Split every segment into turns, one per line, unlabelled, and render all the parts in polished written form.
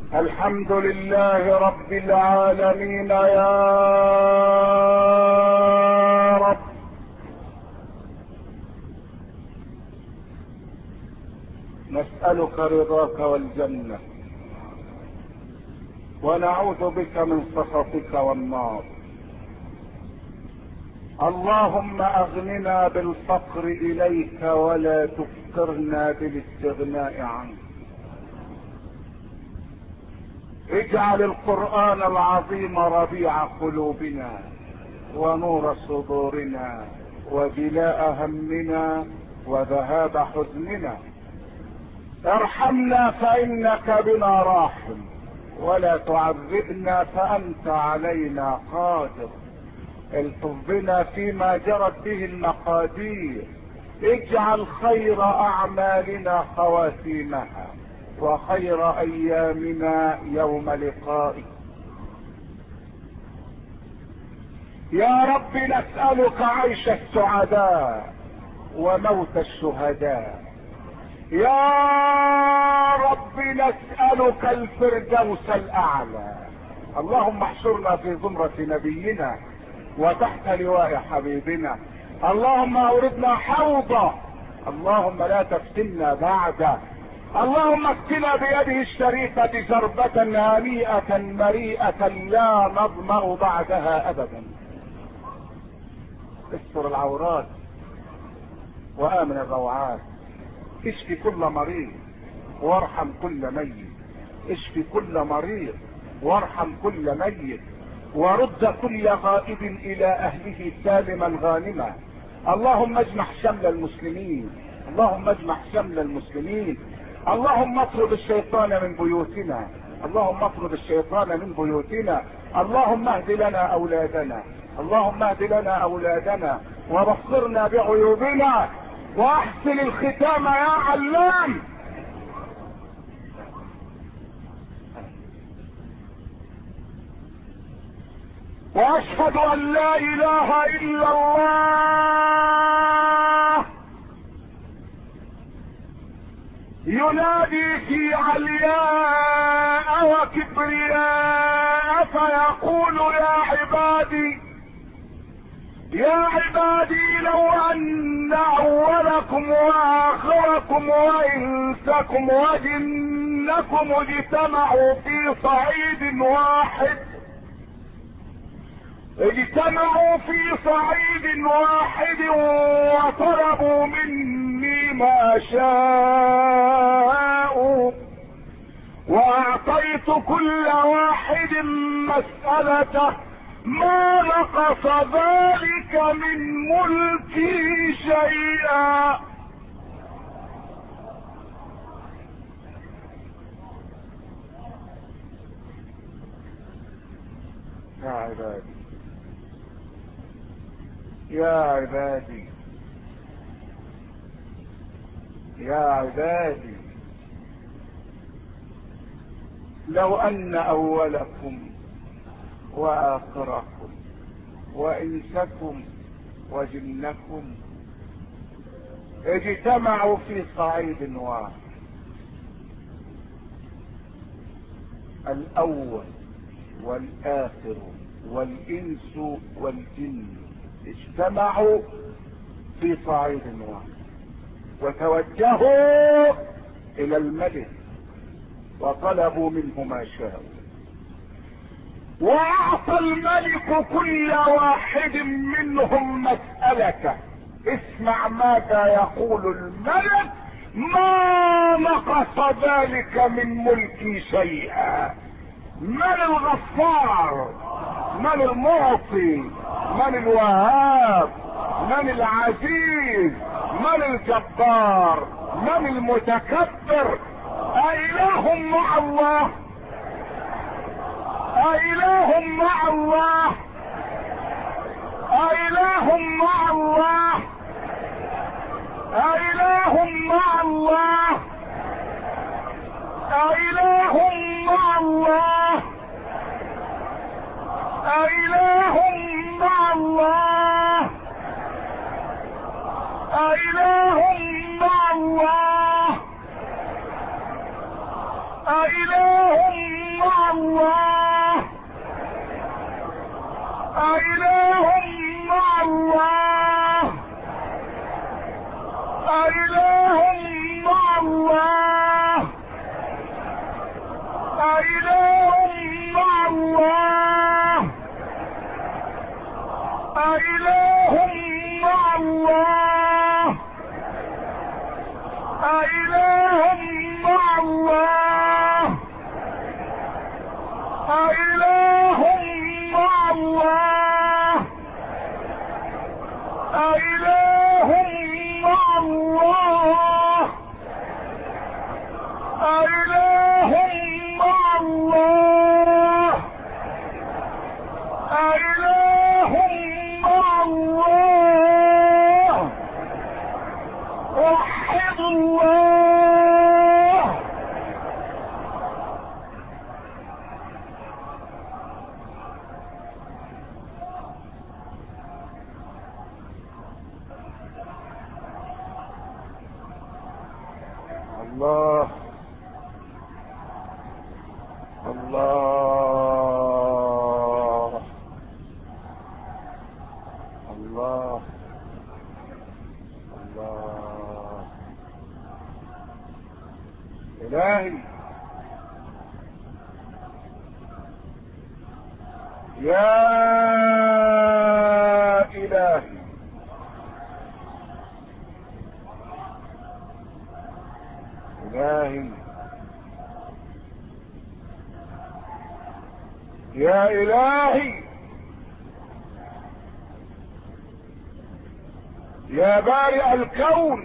الحمد لله رب العالمين يا رب. نسألك رضاك والجنة ونعوذ بك من سخطك والنار. اللهم اغننا بالفقر اليك ولا تفقرنا بالاستغناء عنك. اجعل القرآن العظيم ربيع قلوبنا ونور صدورنا وجلاء همنا وذهاب حزننا. ارحمنا فانك بنا راحم ولا تعذبنا فانت علينا قادر. الطف بنا فيما جرت به المقادير. اجعل خير اعمالنا خواتيمها وخير ايامنا يوم لقائك. يا رب نسألك عيش السعداء وموت الشهداء. يا رب نسألك الفردوس الاعلى. اللهم احشرنا في زمرة نبينا وتحت لواء حبيبنا. اللهم اوردنا حوضه. اللهم لا تفتنا بعده. اللهم اسقنا بيده الشريفة شربة هنيئة مريئة لا نظمأ بعدها ابدا. استر العورات وامن الروعات. اشفي كل مريض وارحم كل ميت. اشفي كل مريض وارحم كل ميت ورد كل غائب الى اهله سالما غانما. اللهم اجمع شمل المسلمين. اللهم اجمع شمل المسلمين. اللهم اطرد الشيطان من بيوتنا. اللهم اطرد الشيطان من بيوتنا. اللهم اهد لنا اولادنا. اللهم اهد لنا اولادنا وبصرنا بعيوبنا واحسن الختام يا علام. واشهد ان لا اله الا الله ينادي في علياء وكبرياء فيقول يا عبادي يا عبادي لو ان اولكم واخركم وانسكم وجنكم اجتمعوا في صعيد واحد وطلبوا مني ما شاءوا واعطيت كل واحد مسألته ما نقص ذلك من ملكي شيئا. يا عبادي يا عبادي يا عبادي لو ان اولكم واخركم وانسكم وجنكم اجتمعوا في صعيد واحد. الاول والاخر والانس والجن اجتمعوا في صعيد واحد وتوجهوا الى الملك وطلبوا منه ما شاءوا واعطى الملك كل واحد منهم مسألته. اسمع ماذا يقول الملك: ما نقص ذلك من ملكي شيئا. من الغفار؟ من المعطي؟ من الوهاب؟ من العزيز؟ من الجبار؟ من المتكبر؟ أإله مع الله؟ أإله مع الله؟ أإله مع الله؟ أإله مع الله؟ أإله مع الله؟ أإله مع الله؟ أإله مع الله؟ أإله أإله مع الله، أإله مع الله، أإله مع الله، أإله مع الله، أإله مع الله، أإله مع الله، أإله مع الله، وحد الله. الله الله الله الله. إلهي يا إلهي، إلهي يا إلهي، يا بارئ الكون،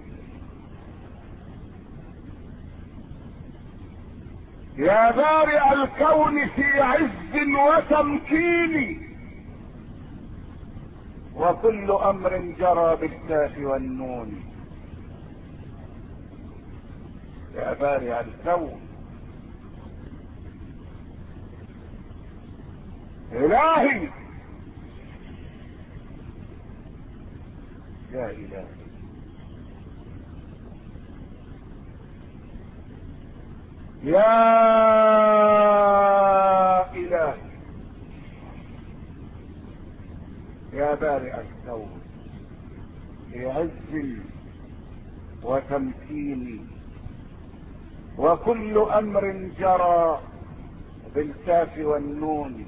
يا بارئ الكون في عز وتمكين، وكل امر جرى بالكاف والنون. يا بارئ الكون إلهي، يا إلهي يا إلهي، يا بارئ الكون في عز وتمكين، وكل امر جرى بالكاف والنون.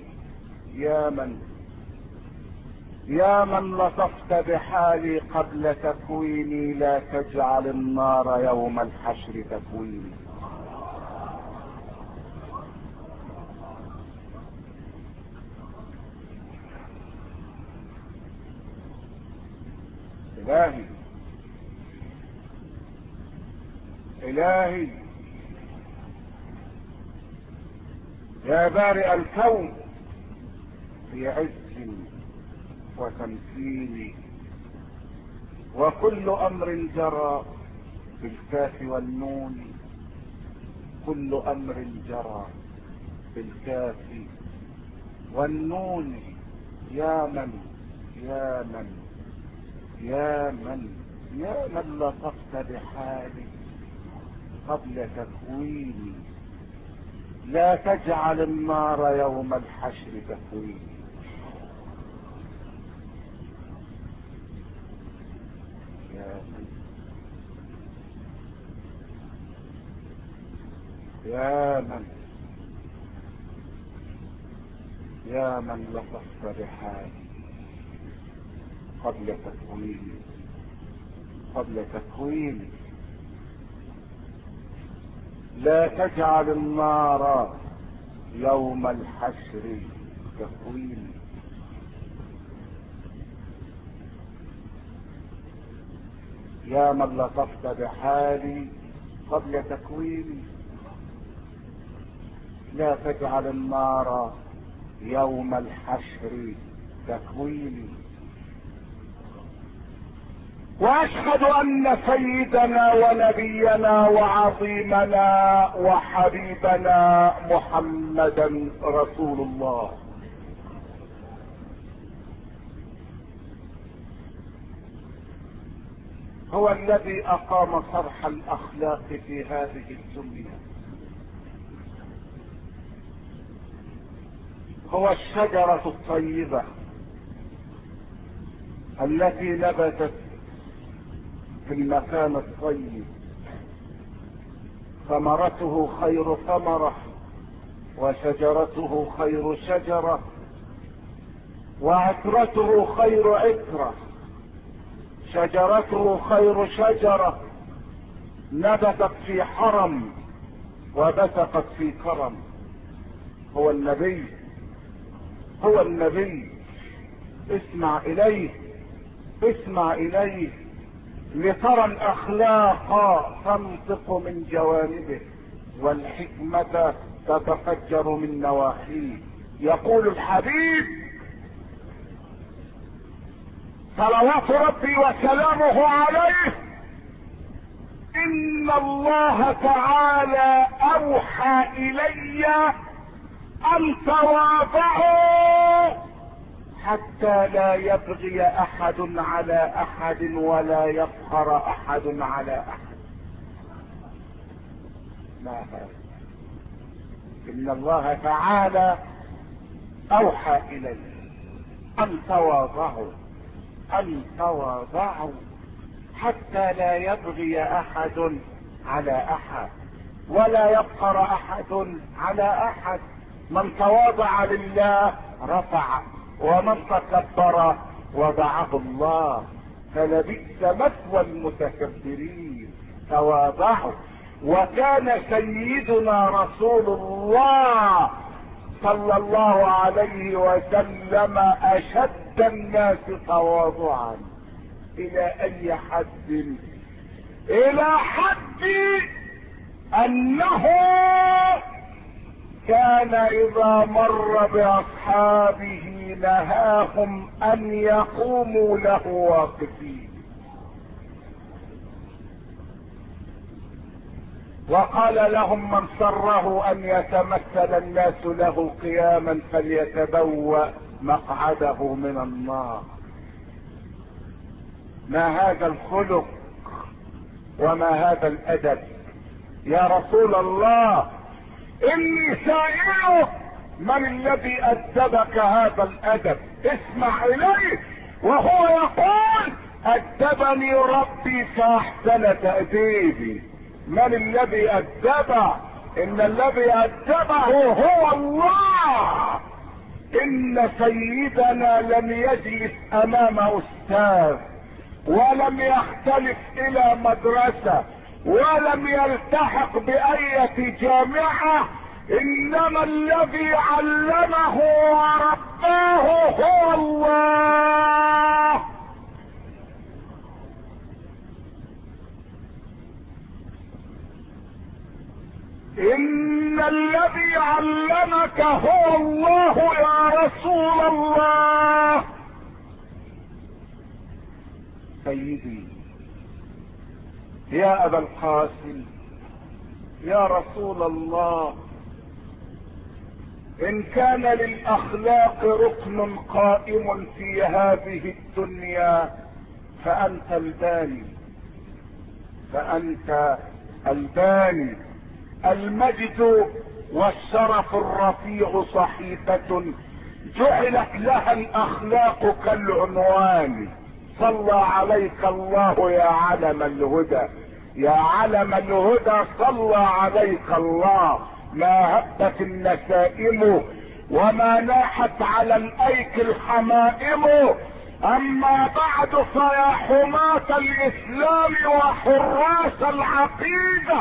يا من لطفت بحالي قبل تكويني، لا تجعل النار يوم الحشر تكويني. إلهي إلهي يا بارئ الكون في عز وتمكين، وكل امر جرى بالكاف والنون، كل امر جرى بالكاف والنون. يا من يا من يا من يا من لطفت بحالي قبل تكويني، لا تجعل النار يوم الحشر تكويني. يا من يا من لطفت بحالي قبل تكويني، لا تجعل النار يوم الحشر تكويني. يا من لطفت بحالي قبل تكويني، لا تجعل النار يوم الحشر تكويني. واشهد ان سيدنا ونبينا وعظيمنا وحبيبنا محمدا رسول الله، هو الذي اقام صرح الاخلاق في هذه الدنيا، هو الشجرة الطيبة التي نبتت في المكان الطيب، ثمرته خير ثمرة وشجرته خير شجرة، وعطرته خير عطرة. شجرته خير شجرة نبتت في حرم وبثقت في كرم. هو النبي، هو النبي. اسمع اليه، اسمع اليه لترى الاخلاق تنطق من جوانبه والحكمة تتفجر من نواحيه. يقول الحبيب صلوات ربي وسلامه عليه: ان الله تعالى اوحى الي ان تواضعوا حتى لا يبغي احد على احد ولا يفخر احد على احد. ما هذا؟ ان الله تعالى اوحى الي ان تواضعوا، ان تواضعوا حتى لا يبغي احد على احد ولا يفخر احد على احد. من تواضع لله رفع، ومن تكبر وضعه الله، فلبئس مثوى المتكبرين. تواضعوا. وكان سيدنا رسول الله صلى الله عليه وسلم اشد الناس تواضعا. الى اي حد؟ الى حد انه كان اذا مر باصحابه نهاهم ان يقوموا له واقفين، وقال لهم: من سره ان يتمثل الناس له قياما فليتبوأ مقعده من النار. ما هذا الخلق وما هذا الادب يا رسول الله؟ اني سائلك: من الذي ادبك هذا الادب؟ اسمع اليه وهو يقول: ادبني ربي فاحسن تأديبي. من الذي ادبه؟ ان الذي ادبه هو الله. ان سيدنا لم يجلس امام استاذ، ولم يختلف الى مدرسة، ولم يلتحق بأية جامعة، انما الذي علمه ورباه هو الله. ان الذي علمك هو الله يا رسول الله. سيدي يا ابا القاسم، يا رسول الله، ان كان للاخلاق ركن قائم في هذه الدنيا فانت الباني، فانت الباني. المجد والشرف الرفيع صحيفة جعلت لها الاخلاق كالعنوان. صلى عليك الله يا علم الهدى، يا علم الهدى صلى عليك الله. ما هبت النسائم وما ناحت على الايك الحمائم. اما بعد فيا حماة الاسلام وحراس العقيدة،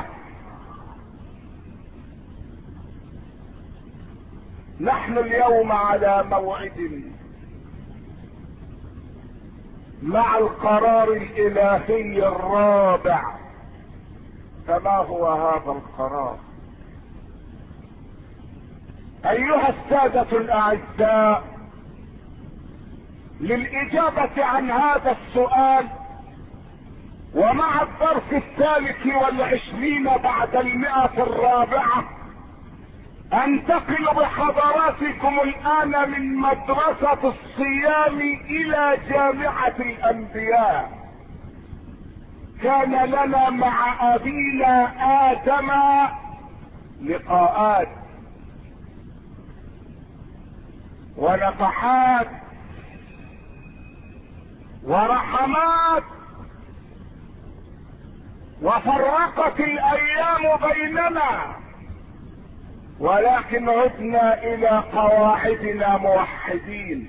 نحن اليوم على موعد مع القرار الالهي الرابع. فما هو هذا القرار؟ ايها السادة الاعزاء، للاجابة عن هذا السؤال ومع الظرف 23 بعد 104 انتقل بحضراتكم الان من مدرسة الصيام الى جامعة الانبياء. كان لنا مع ابينا ادم لقاءات ونفحات ورحمات، وفرقت الايام بيننا، ولكن عدنا الى قواعدنا موحدين،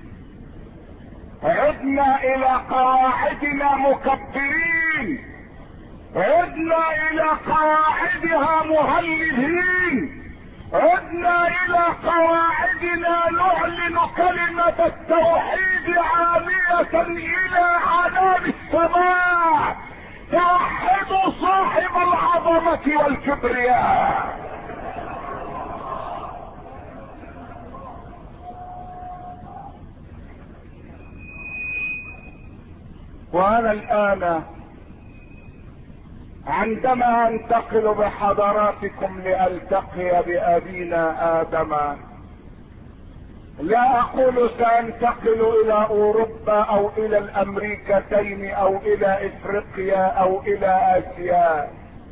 عدنا الى قواعدنا مكبرين، عدنا الى قواعدها مهللين، عدنا الى قواعدنا نعلن كلمة التوحيد عالية الى عنان السماء، توحدوا صاحب العظمة والكبرياء. وانا الان عندما انتقل بحضراتكم لالتقي بابينا ادم، لا اقول سانتقل الى اوروبا او الى الامريكتين او الى افريقيا او الى اسيا،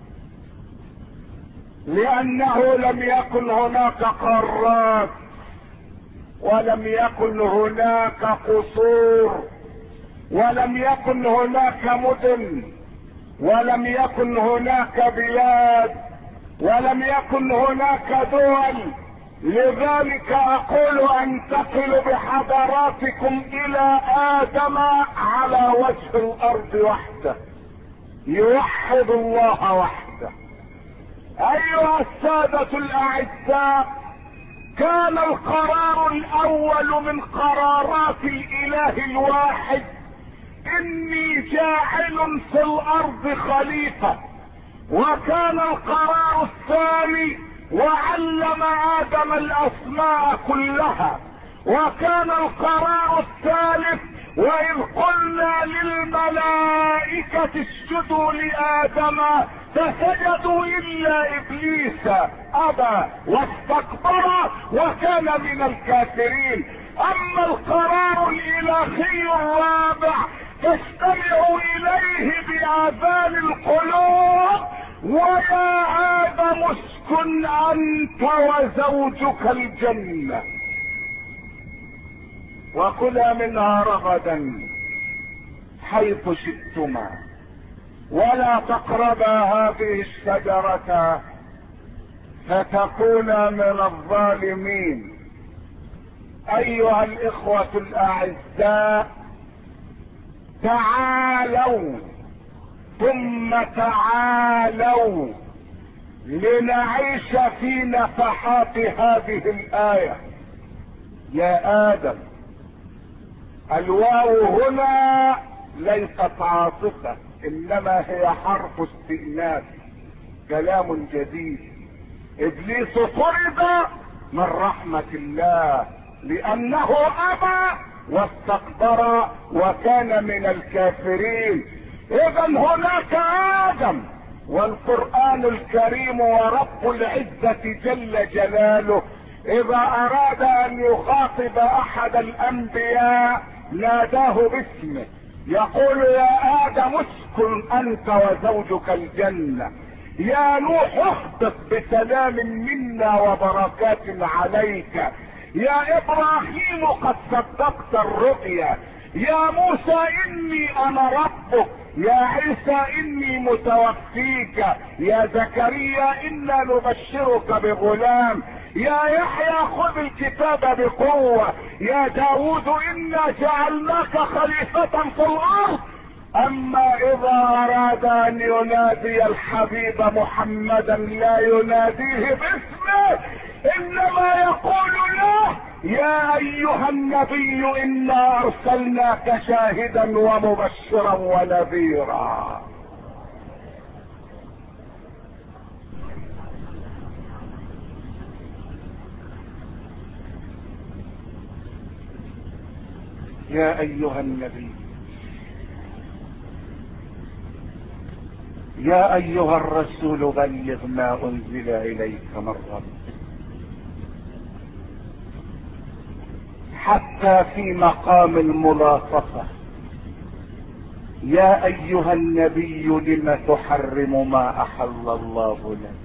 لانه لم يكن هناك قارات، ولم يكن هناك قصور، ولم يكن هناك مدن، ولم يكن هناك بلاد، ولم يكن هناك دول. لذلك اقول انتقل بحضراتكم الى ادم على وجه الارض وحده، يوحد الله وحده. ايها السادة الاعزاء، كان القرار الاول من قرارات الاله الواحد اني جاعل في الارض خليفة، وكان القرار الثاني وعلم ادم الاسماء كلها، وكان القرار الثالث واذ قلنا للملائكة اسجدوا لادم فسجدوا الا ابليس ابى واستكبر وكان من الكافرين. اما القرار الالهي الرابع تستمع اليه باذان القلوب: ويا ادم اسكن انت وزوجك الجنة وكلا منها رغدا حيث شئتما ولا تقربا هذه الشجرة فتكونا من الظالمين. ايها الاخوة الاعزاء، تعالوا ثم تعالوا لنعيش في نفحات هذه الآية. يا آدم، الواو هنا ليست عاطفة، انما هي حرف استئناف، كلام جديد. ابليس طرد من رحمة الله لانه ابى واستكبر وكان من الكافرين. اذا هناك ادم، والقرآن الكريم ورب العزة جل جلاله اذا اراد ان يخاطب احد الانبياء ناداه باسمه، يقول: يا ادم اسكن انت وزوجك الجنة، يا نوح اهبط بسلام منا وبركات عليك، يا ابراهيم قد صدقت الرؤيا، يا موسى اني انا ربك، يا عيسى اني متوفيك، يا زكريا انا نبشرك بغلام، يا يحيى خذ الكتاب بقوة، يا داود انا جعلناك خليفة في الارض. اما اذا اراد ان ينادي الحبيب محمدا لا يناديه باسمه، انما يقول له: يا ايها النبي انا ارسلناك شاهدا ومبشرا ونذيرا. يا ايها النبي، يا ايها الرسول بلغ ما انزل اليك من ربك. حتى في مقام الملاطفة: يا ايها النبي لم تحرم ما احل الله لك.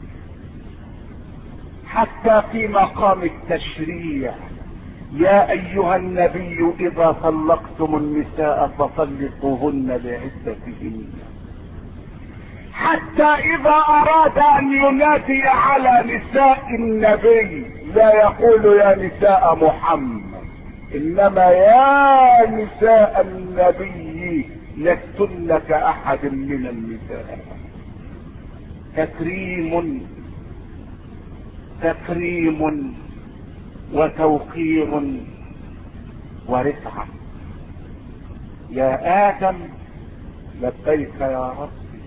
حتى في مقام التشريع: يا ايها النبي اذا طلقتم النساء فطلقوهن لعدتهن. حتى اذا اراد ان ينادي على نساء النبي لا يقول يا نساء محمد، انما يا نساء النبي لستن كاحد من النساء. تكريم وتوقير ورفعة. يا آدم لبيك يا ربي،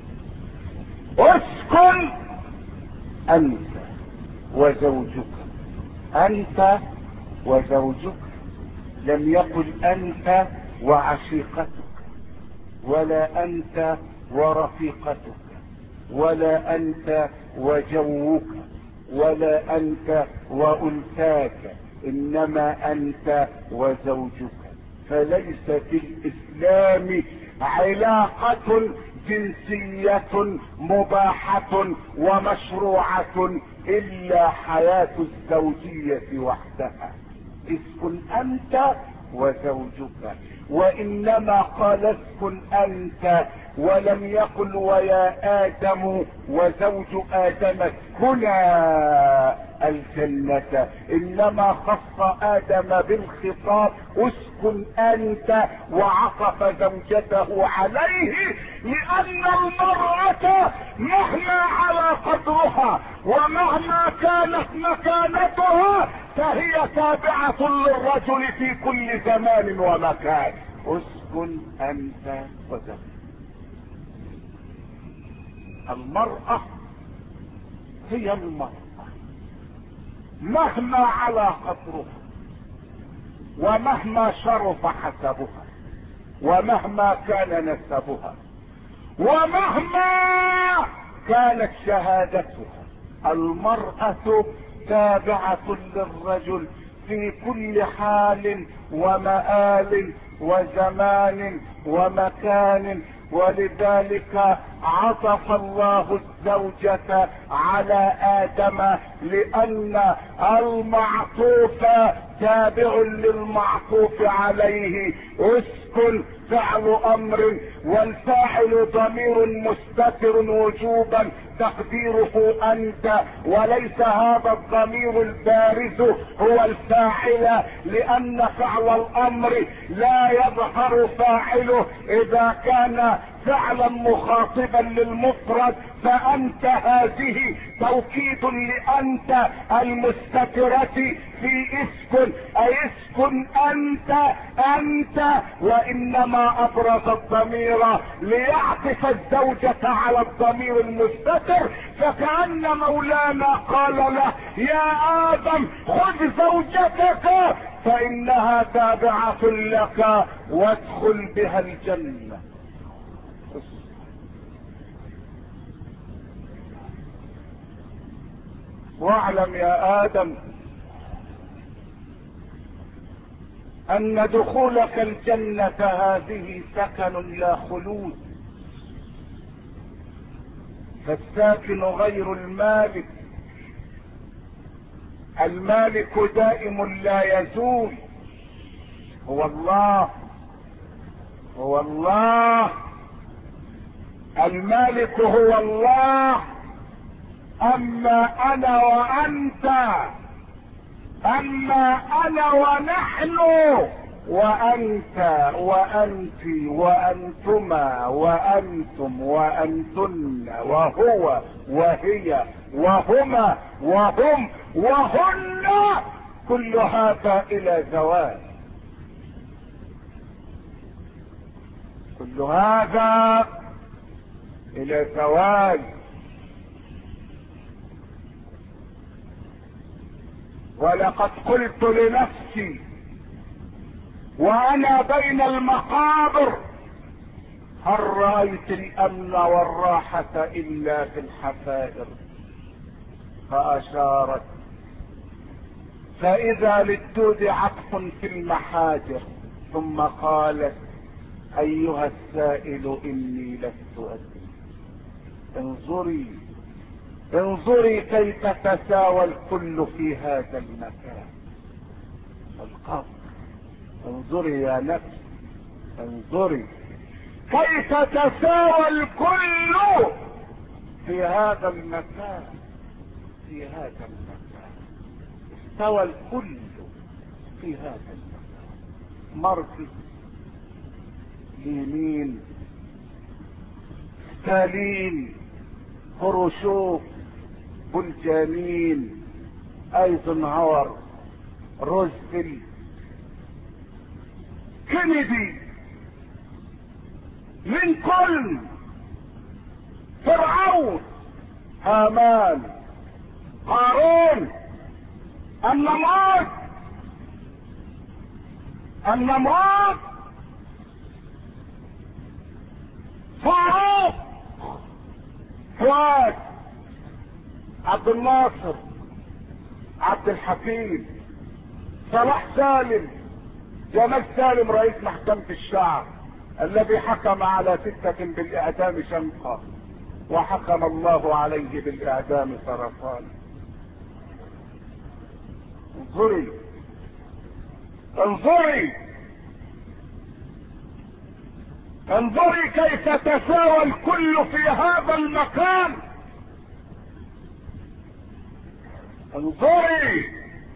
اسكن أنت وزوجك، أنت وزوجك، لم يقل أنت وعشيقتك، ولا أنت ورفيقتك، ولا أنت وجوك، ولا أنت وأنثاك، إنما أنت وزوجك. فليس في الإسلام علاقة جنسية مباحة ومشروعة إلا حياة الزوجية وحدها. اسكن أنت وزوجك، وإنما قال اسكن أنت ولم يقل ويا آدم وزوج آدم اسكنا الجنة، إنما خص آدم بالخطاب اسكن أنت وعطف زوجته عليه، لأن المرأة مهما على قدرها ومهما كانت مكانتها فهي تابعة للرجل في كل زمان ومكان. اسكن أنت وزوجك. المرأة هي المرأة مهما على قدرها ومهما شرف حسبها ومهما كان نسبها ومهما كانت شهادتها، المرأة تابعة للرجل في كل حال ومآل وزمان ومكان. ولذلك عطف الله الزوجة على آدم، لأن المعطوف تابع للمعطوف عليه. اسكن فعل أمر والفاعل ضمير مستتر وجوبا تقديره أنت، وليس هذا الضمير البارز هو الفاعل، لأن فعل الأمر لا يظهر فاعله إذا كان فعلا مخاطبا للمفرد. فأنت هذه توكيد لأنت المستترة في اسكن، أي اسكن أنت، وإنما أبرز الضمير ليعطف الزوجة على الضمير المستتر. فكأن مولانا قال له يا آدم خذ زوجتك فإنها تابعة لك وادخل بها الجنة. واعلم يا آدم أن دخولك الجنة هذه سكن لا خلود، فالساكن غير المالك، المالك دائم لا يزول، هو الله، هو الله، المالك هو الله. اما انا وانت، اما انا ونحن وانت وانت وانتما وانتم وانتن وهو وهي وهما وهم وهن، كل هذا الى زوال، كل هذا الى زوال. ولقد قلت لنفسي وانا بين المقابر هل رأيت الامن والراحة الا في الحفائر؟ فاشارت، فاذا للدود عطف في المحاجر، ثم قالت ايها السائل اني لست ادري. انظري انظري كيف تساوى الكل في هذا المكان القبر. انظري يا نفس، انظري كيف تساوى الكل في هذا المكان، في هذا المكان استوى الكل في هذا المكان. مركز لينين، ستالين، خروشوف، بولجانين، ايزنهاور، روزفلت، كينيدي، لينكولن، فرعون، هامان، قارون، النمرود، فاروق، فؤاد، عبد الناصر، عبد الحكيم، صلاح سالم، جمال سالم رئيس محكمة الشعب الذي حكم على 6 بالاعدام شنقا وحكم الله عليه بالاعدام سرطان. انظري انظري انظري كيف تساوى الكل في هذا المكان. انظري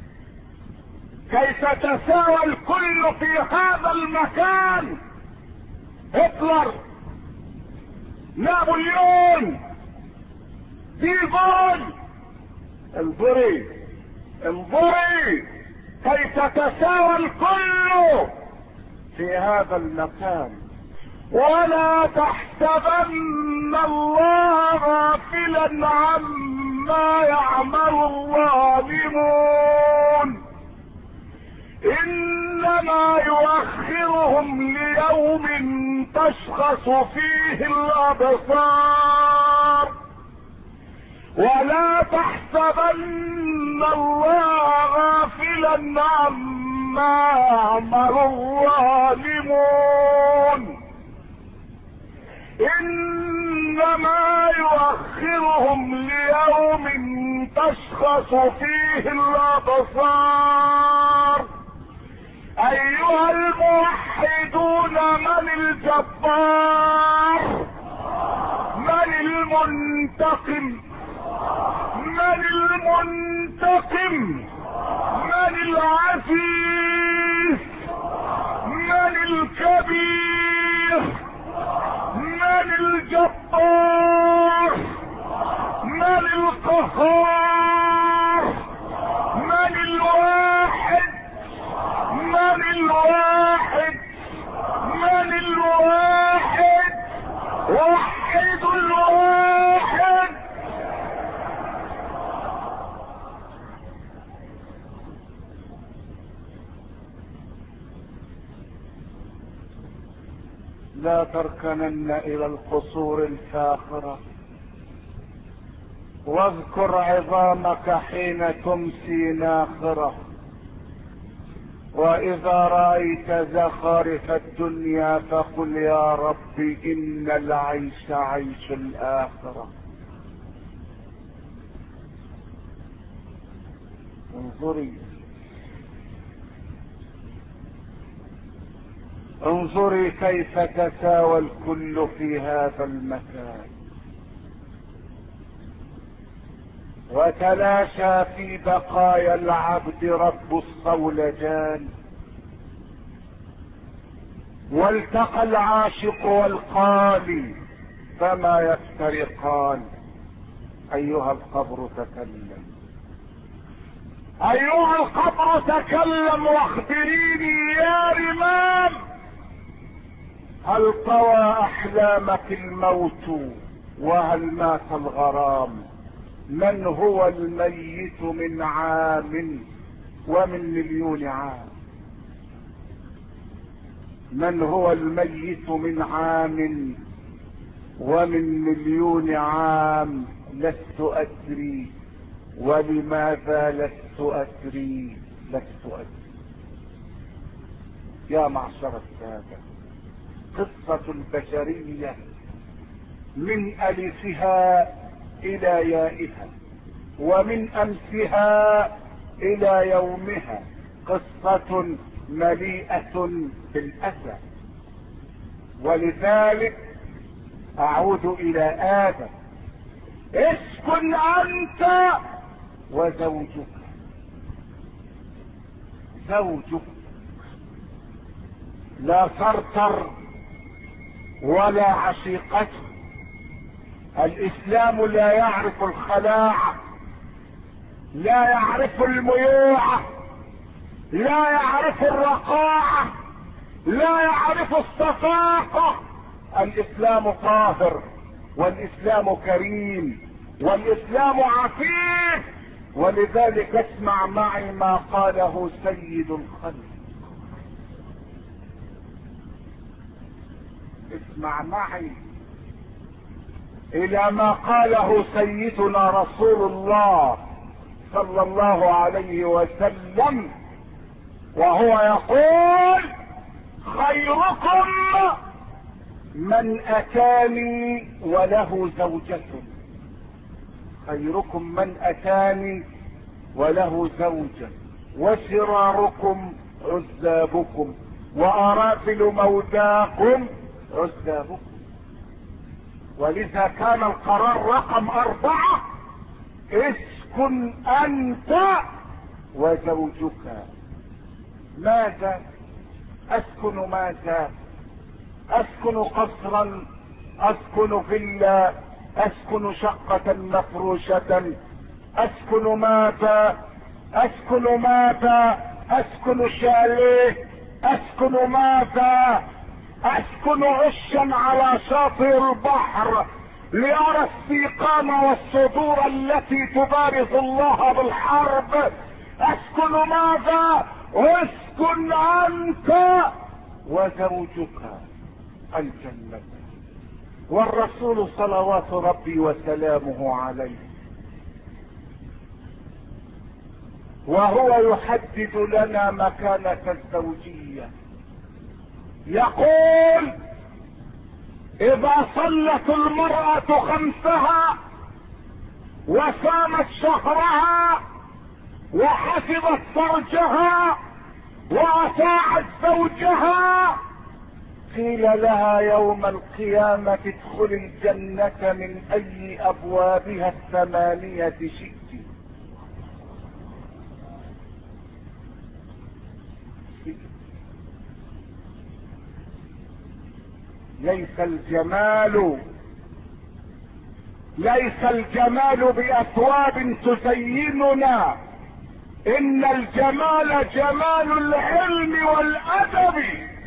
كيف تساوى الكل في هذا المكان. هتلر، نابليون، ديغول. انظري كيف تساوى الكل في هذا المكان. ولا تحسبن الله غافلا عما يعمل الظالمون، انما يؤخرهم ليوم تشخص فيه الابصار. ولا تحسبن الله غافلا عما يعمل الظالمون، انما يؤخرهم ليوم تشخص فيه الابصار. ايها الموحدون، من الجبار؟ من المنتقم؟ من المنتقم؟ من العزيز؟ من الكبير؟ من الجبار؟ من القهار؟ من الواحد؟ من الواحد؟ من الواحد؟ وحد الواحد. لا تركنن الى القصور الفاخرة، واذكر عظامك حين تمسي ناخرة. واذا رأيت زخارف الدنيا فقل يا رب ان العيش عيش الاخرة. انظري كيف تساوى الكل في هذا المكان، وتلاشى في بقايا العبد رب الصولجان، والتقى العاشق والقالي فما يفترقان. ايها القبر تكلم، ايها القبر تكلم واخبريني يا رمام، هل طوى احلامك الموت وهل مات الغرام؟ من هو الميت من عام ومن مليون عام؟ من هو الميت من عام ومن مليون عام؟ لست ادري، ولماذا لست ادري؟ يا معشر السادة، قصة البشرية من الفها الى يائها ومن امسها الى يومها قصة مليئة بالاسى. ولذلك اعود الى ادم اسكن انت وزوجك. زوجك لا صرصر ولا عشيقته. الاسلام لا يعرف الخلاع، لا يعرف الميوعة، لا يعرف الرقاعة، لا يعرف الصفاقة. الاسلام طاهر، والاسلام كريم، والاسلام عفيف. ولذلك اسمع معي ما قاله سيد الخلق. اسمع معي الى ما قاله سيدنا رسول الله صلى الله عليه وسلم، وهو يقول: خيركم من اتاني وله زوجة. خيركم من اتاني وله زوجة، وشراركم عزابكم، وارافل موتاكم عزابكم. ولذا كان القرار رقم 4: اسكن انت وزوجك. ماذا اسكن؟ ماذا اسكن؟ قصرا؟ اسكن فيلا؟ اسكن شقة مفروشة؟ اسكن ماذا؟ اسكن ماذا؟ اسكن شاليه؟ اسكن ماذا؟ اسكن عشا على شاطئ البحر ليرى السيقان والصدور التي تبارز الله بالحرب؟ اسكن ماذا؟ اسكن انت وزوجك الجنة. والرسول صلوات ربي وسلامه عليه وهو يحدد لنا مكانة الزوجية يقول: اذا صلت المرأة 5 وصامت شهرها وحفظت فرجها واطاعت زوجها، قيل لها يوم القيامة: ادخل الجنة من اي ابوابها 8 شئت. ليس الجمال باثواب تزيننا، ان الجمال جمال العلم والادب.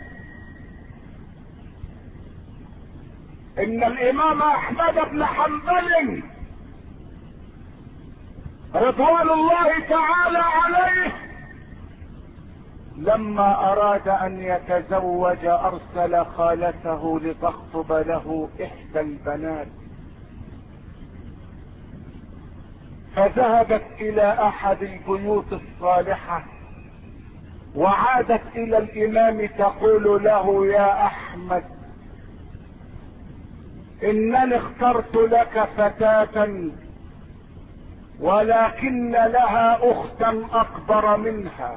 ان الامام احمد بن حنبل رضوان الله تعالى عليه لما اراد ان يتزوج ارسل خالته لتخطب له احدى البنات، فذهبت الى احد البيوت الصالحة وعادت الى الامام تقول له: يا احمد، انني اخترت لك فتاة ولكن لها اختا اكبر منها.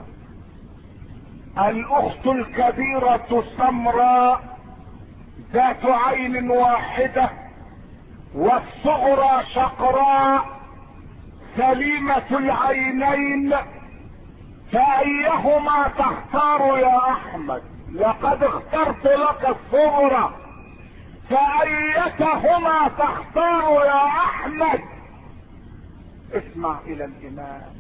الاخت الكبيرة سمراء ذات عين واحدة، والصغرى شقراء سليمة العينين، فايهما تختار يا احمد؟ لقد اخترت لك الصغرى، فايتهما تختار يا احمد؟ اسمع الى الامام،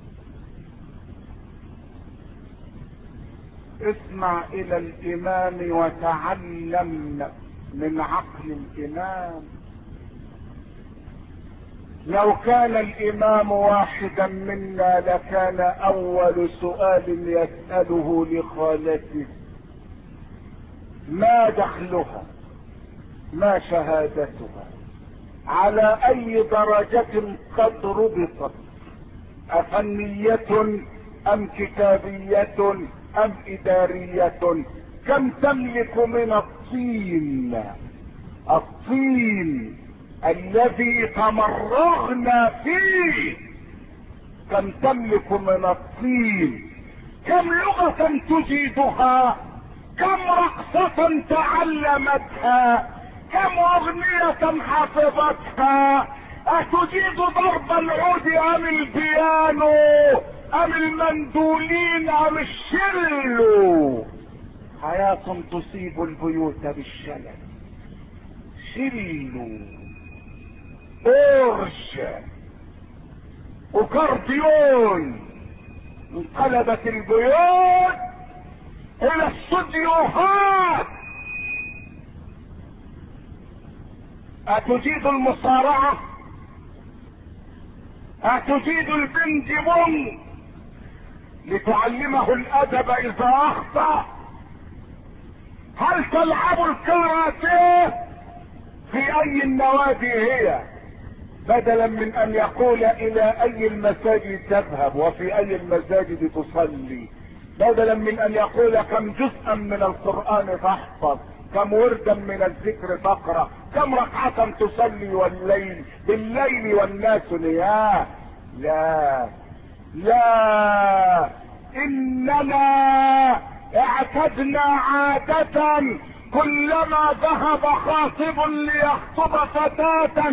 اسمع الى الامام وتعلم من عقل الامام. لو كان الامام واحدا منا لكان اول سؤال يسأله لخالته: ما دخلها؟ ما شهادتها؟ على اي درجة قد ربطت؟ افنية ام كتابية ام ادارية؟ كم تملك من الطين الذي تمرغنا فيه؟ كم تملك من الطين؟ كم لغة تجيدها؟ كم رقصة تعلمتها؟ كم اغنية حفظتها؟ اتجيد ضرب العود ام البيانو ام المندولين ام الشلو؟ حياة تصيب البيوت بالشلل. شلو اورش وكارديون، انقلبت البيوت الى استوديوهات. اتجيد المصارعة؟ اتجيد البنج بونج لتعلمه الادب اذا اخطأ؟ هل تلعب الكاراتيه؟ في اي النوادي هي؟ بدلا من ان يقول الى اي المساجد تذهب وفي اي المساجد تصلي، بدلا من ان يقول كم جزءا من القرآن تحفظ، كم وردا من الذكر تقرأ، كم ركعة تصلي بالليل والناس نياه. لا لا، اننا اعتدنا عادة كلما ذهب خاطب ليخطب فتاة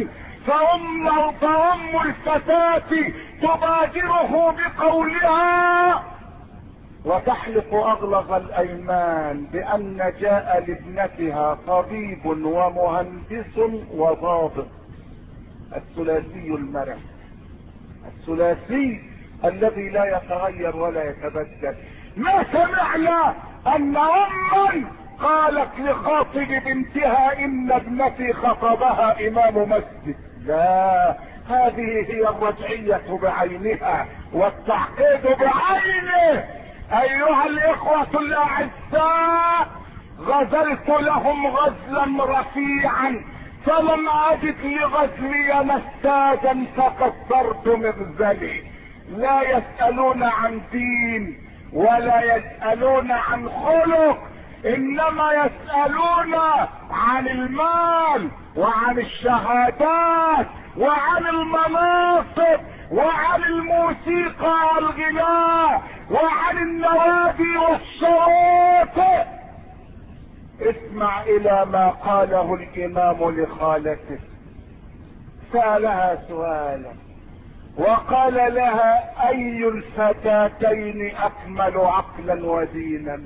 فأم الفتاة تبادره بقولها وتحلف اغلظ الايمان بان جاء لابنتها طبيب ومهندس وضابط. الثلاثي المرح، الثلاثي الذي لا يتغير ولا يتبدل. ما سمعنا ان اما قالت لخاطب بنتها ان ابنتي خطبها امام مسجد. لا، هذه هي الرجعية بعينها والتعقيد بعينه. ايها الاخوة الاعزاء، غزلت لهم غزلا رفيعا فلم اجد لغزلي نساجا فكسرت مغزلي. لا يسألون عن دين ولا يسألون عن خلق، انما يسألون عن المال وعن الشهادات وعن المناصب وعن الموسيقى والغناء وعن النوادي والشواطئ. اسمع الى ما قاله الامام لخالته. سألها سؤالا وقال لها اي الفتاتين اكمل عقلا ودينا؟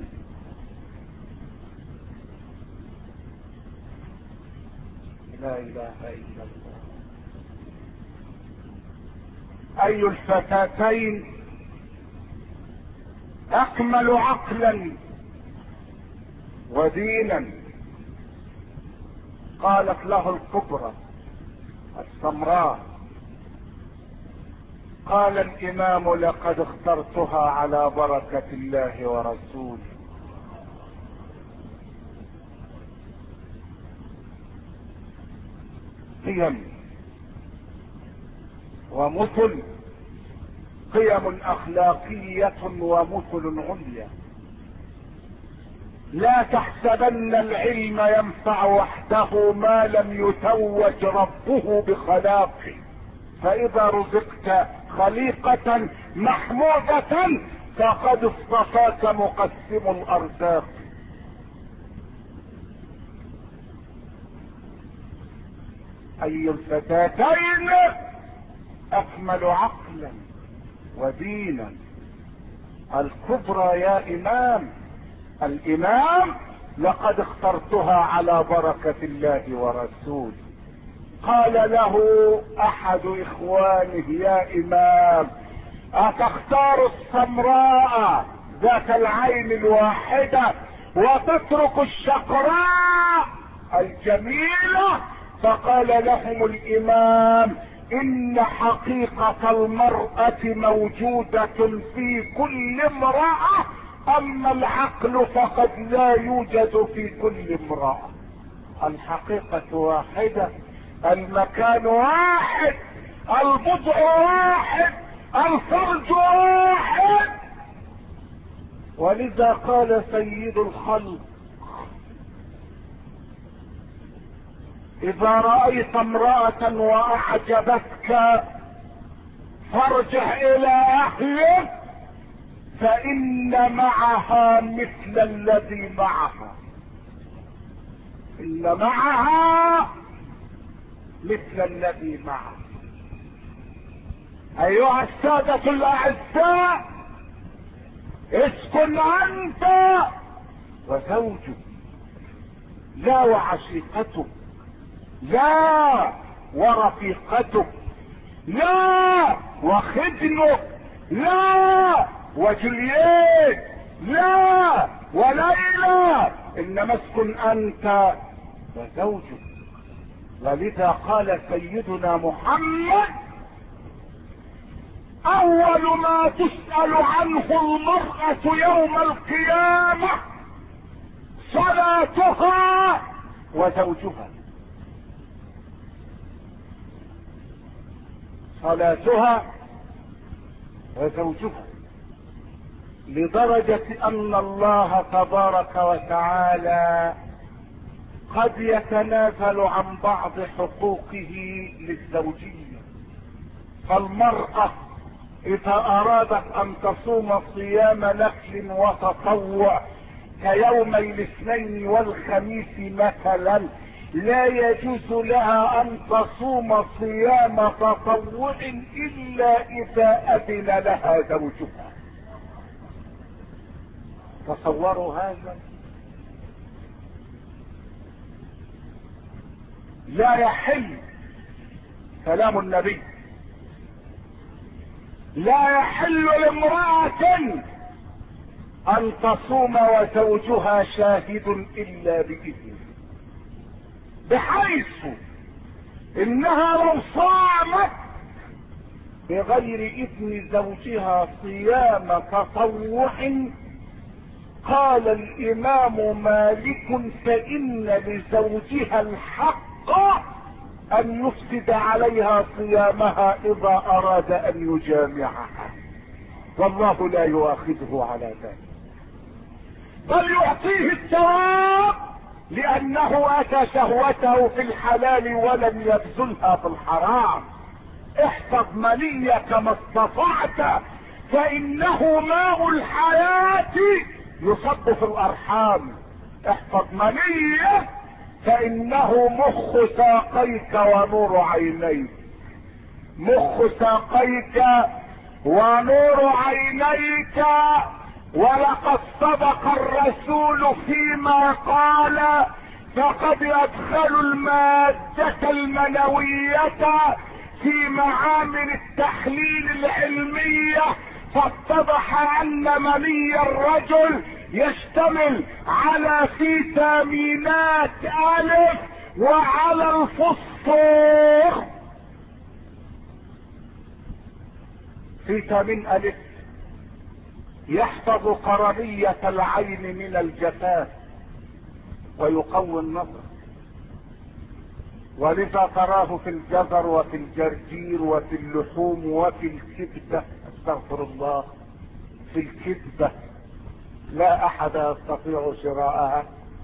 لا اله الا الله. اي الفتاتين اكمل عقلا ودينا؟ قالت له الكبرى السمراء. قال الامام لقد اخترتها على بركة الله ورسوله. قيم ومثل، قيم اخلاقية ومثل عليا. لا تحسبن العلم ينفع وحده ما لم يتوج ربه بخلاقه، فاذا رزقت خليقة محمودة فقد اصطفاك مقسم الارزاق. اي الفتاتين اكمل عقلا ودينا؟ الكبرى يا امام، الامام لقد اخترتها على بركة الله ورسوله. قال له احد اخوانه يا امام اتختار السمراء ذات العين الواحدة وتترك الشقراء الجميلة؟ فقال لهم الامام ان حقيقة المرأة موجودة في كل امرأة، اما العقل فقد لا يوجد في كل امرأة. الحقيقة واحدة، المكان واحد، البضع واحد، الفرج واحد. ولذا قال سيد الخلق اذا رأيت امرأة واعجبتك فارجع الى اهلك فان معها مثل الذي معها. ان معها مثل الذي معها. ايها السادة الاعزاء، اسكن انت وزوجك، لا وعشيقتك، لا ورفيقتك، لا وخدمك، لا وجولييت، لا وليلى، انما اسكن انت وزوجك. ولذا قال سيدنا محمد: اول ما تسأل عنه المرأة يوم القيامة صلاتها وزوجها. صلاتها وزوجها، لدرجة ان الله تبارك وتعالى قد يتنازل عن بعض حقوقه للزوجية. فالمرأة اذا ارادت ان تصوم صيام نفل وتطوع كيومي الاثنين والخميس مثلا، لا يجوز لها ان تصوم صيام تطوع الا اذا اذن لها زوجها. تصوروا هذا. لا يحل كلام النبي، لا يحل لامرأة ان تصوم وزوجها شاهد الا باذنه، بحيث انها لو صامت بغير اذن زوجها صيام تطوع، قال الامام مالك: فان لزوجها الحق ان يفسد عليها صيامها اذا اراد ان يجامعها، والله لا يؤاخذه على ذلك، بل يعطيه الثواب لانه اتى شهوته في الحلال ولم يبذلها في الحرام. احفظ منيك ما استطعت، فانه ماء الحياة يصب في الارحام. احفظ منيك، فانه مخ ساقيك ونور عينيك، مخ ساقيك ونور عينيك. ولقد صدق الرسول فيما قال: فقد يدخل المادة المنوية في معامل التحليل العلمية، فاتضح ان مني الرجل يشتمل على فيتامينات الف وعلى الفوسفور. فيتامين الف يحفظ قرنية العين من الجفاف ويقوي النظر، ولذا تراه في الجزر وفي الجرجير وفي اللحوم وفي الكبدة. استغفر الله، في الكبدة لا احد يستطيع شراءها.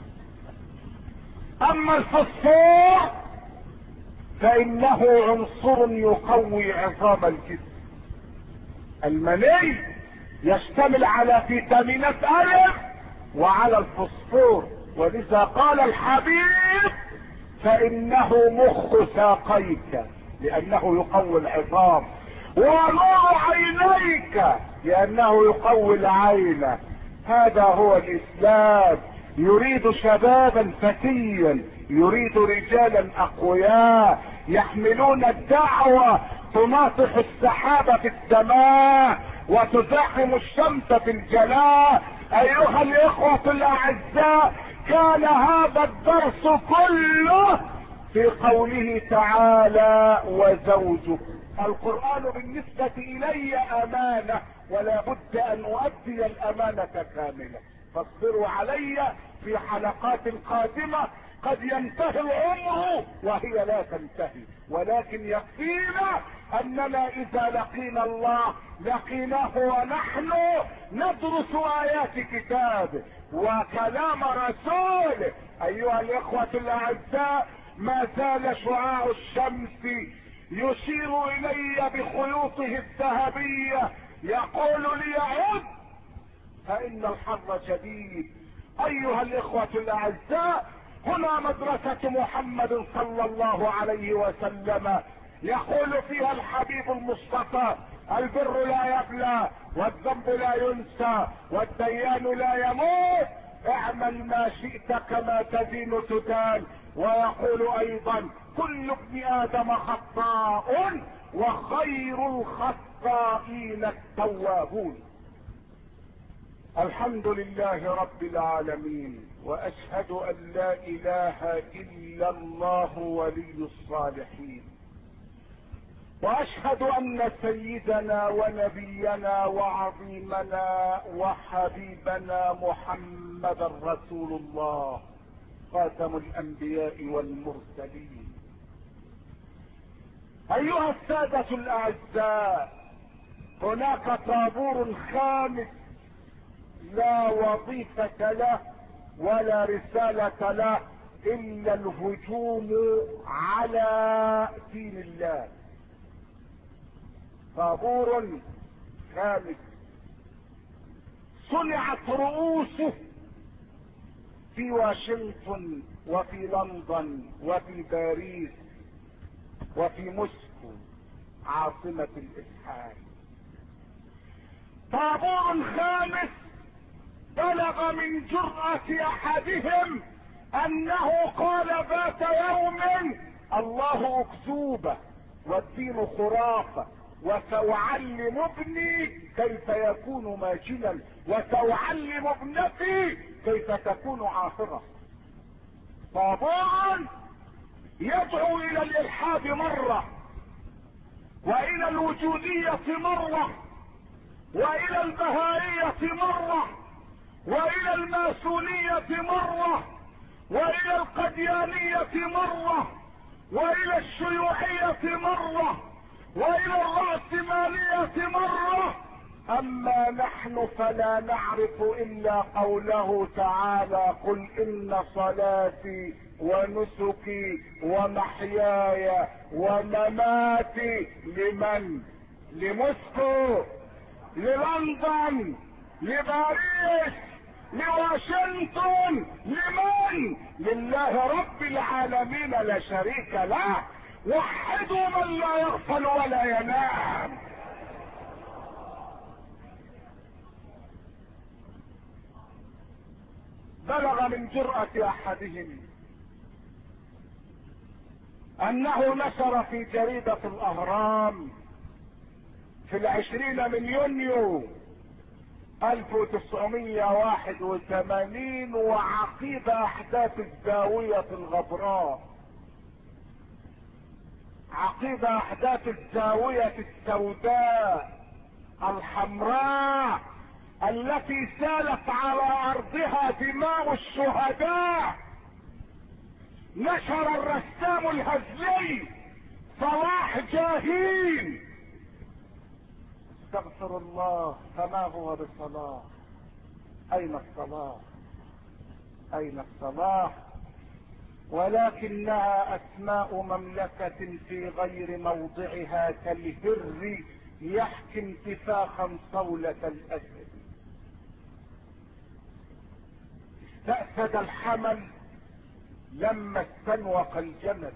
اما الفوسفور فانه عنصر يقوي عظام الجسم. المني يشتمل على فيتامينات الف وعلى الفوسفور، ولذا قال الحبيب: فانه مخ ساقيك، لانه يقوي العظام، ونور عينيك، لانه يقوي العين. هذا هو الاسلام، يريد شبابا فتيا، يريد رجالا اقوياء يحملون الدعوة تناطح السحاب في السماء وتزاحم الشمس في الجلاء. ايها الاخوة الاعزاء، كان هذا الدرس كله في قوله تعالى: وزوجك. القرآن بالنسبة الي امانة، ولا بد ان اؤدي الامانة كاملة. فاصبروا علي في حلقات قادمة، قد ينتهي العمر وهي لا تنتهي، ولكن يكفينا اننا اذا لقينا الله لقيناه ونحن ندرس ايات كتابه وكلام رسوله. ايها الاخوة الاعزاء، ما زال شعاع الشمس يشير الي بخيوطه الذهبية يقول لي: عد، فان الحر شديد. ايها الاخوة الاعزاء، هنا مدرسة محمد صلى الله عليه وسلم يقول فيها الحبيب المصطفى: البر لا يبلى والذنب لا ينسى والديان لا يموت، اعمل ما شئت كما تدين تدان. ويقول ايضا: كل ابن ادم خطاء وخير الخطائين التوابون. الحمد لله رب العالمين، واشهد ان لا اله الا الله ولي الصالحين، واشهد ان سيدنا ونبينا وعظيمنا وحبيبنا محمدا رسول الله خاتم الانبياء والمرسلين. ايها السادة الاعزاء، هناك طابور خامس لا وظيفة له ولا رسالة له الا الهجوم على دين الله. طابور خامس صنعت رؤوسه في واشنطن وفي لندن وفي باريس وفي موسكو عاصمة الاسحاق. طابور خامس بلغ من جرأة احدهم انه قال ذات يوم: الله اكذوبة والدين خرافة، وسأعلم ابني كيف يكون ماجنا، وسأعلم ابنتي كيف تكون عاصرة. طابور يدعو الى الالحاد مرة، والى الوجودية مرة، والى البهائية مرة، والى الماسونية مرة، والى القديانية مرة، والى الشيوعية مرة، والى الرأسمالية مرة. اما نحن فلا نعرف الا قوله تعالى: قل ان صلاتي ونسكي ومحياي ومماتي لمن؟ لموسكو، للندن، لباريس، لواشنطن، لمن؟ لله رب العالمين لا شريك له. وحدوا من لا يغفل ولا ينام. بلغ من جرأة احدهم انه نشر في جريدة الاهرام في 20 من يونيو 1981 وعقيب احداث الزاوية الغبراء، عقيب احداث الزاوية السوداء الحمراء التي سالت على ارضها دماء الشهداء، نشر الرسام الهزلي صلاح جاهين. استغفر الله، فما هو بالصلاح؟ اين الصلاح؟ اين الصلاح؟ ولكنها اسماء مملكة في غير موضعها كالهر يحكي انتفاخا صولة الاسد. استأسد الحمل لما استنوق الجمل،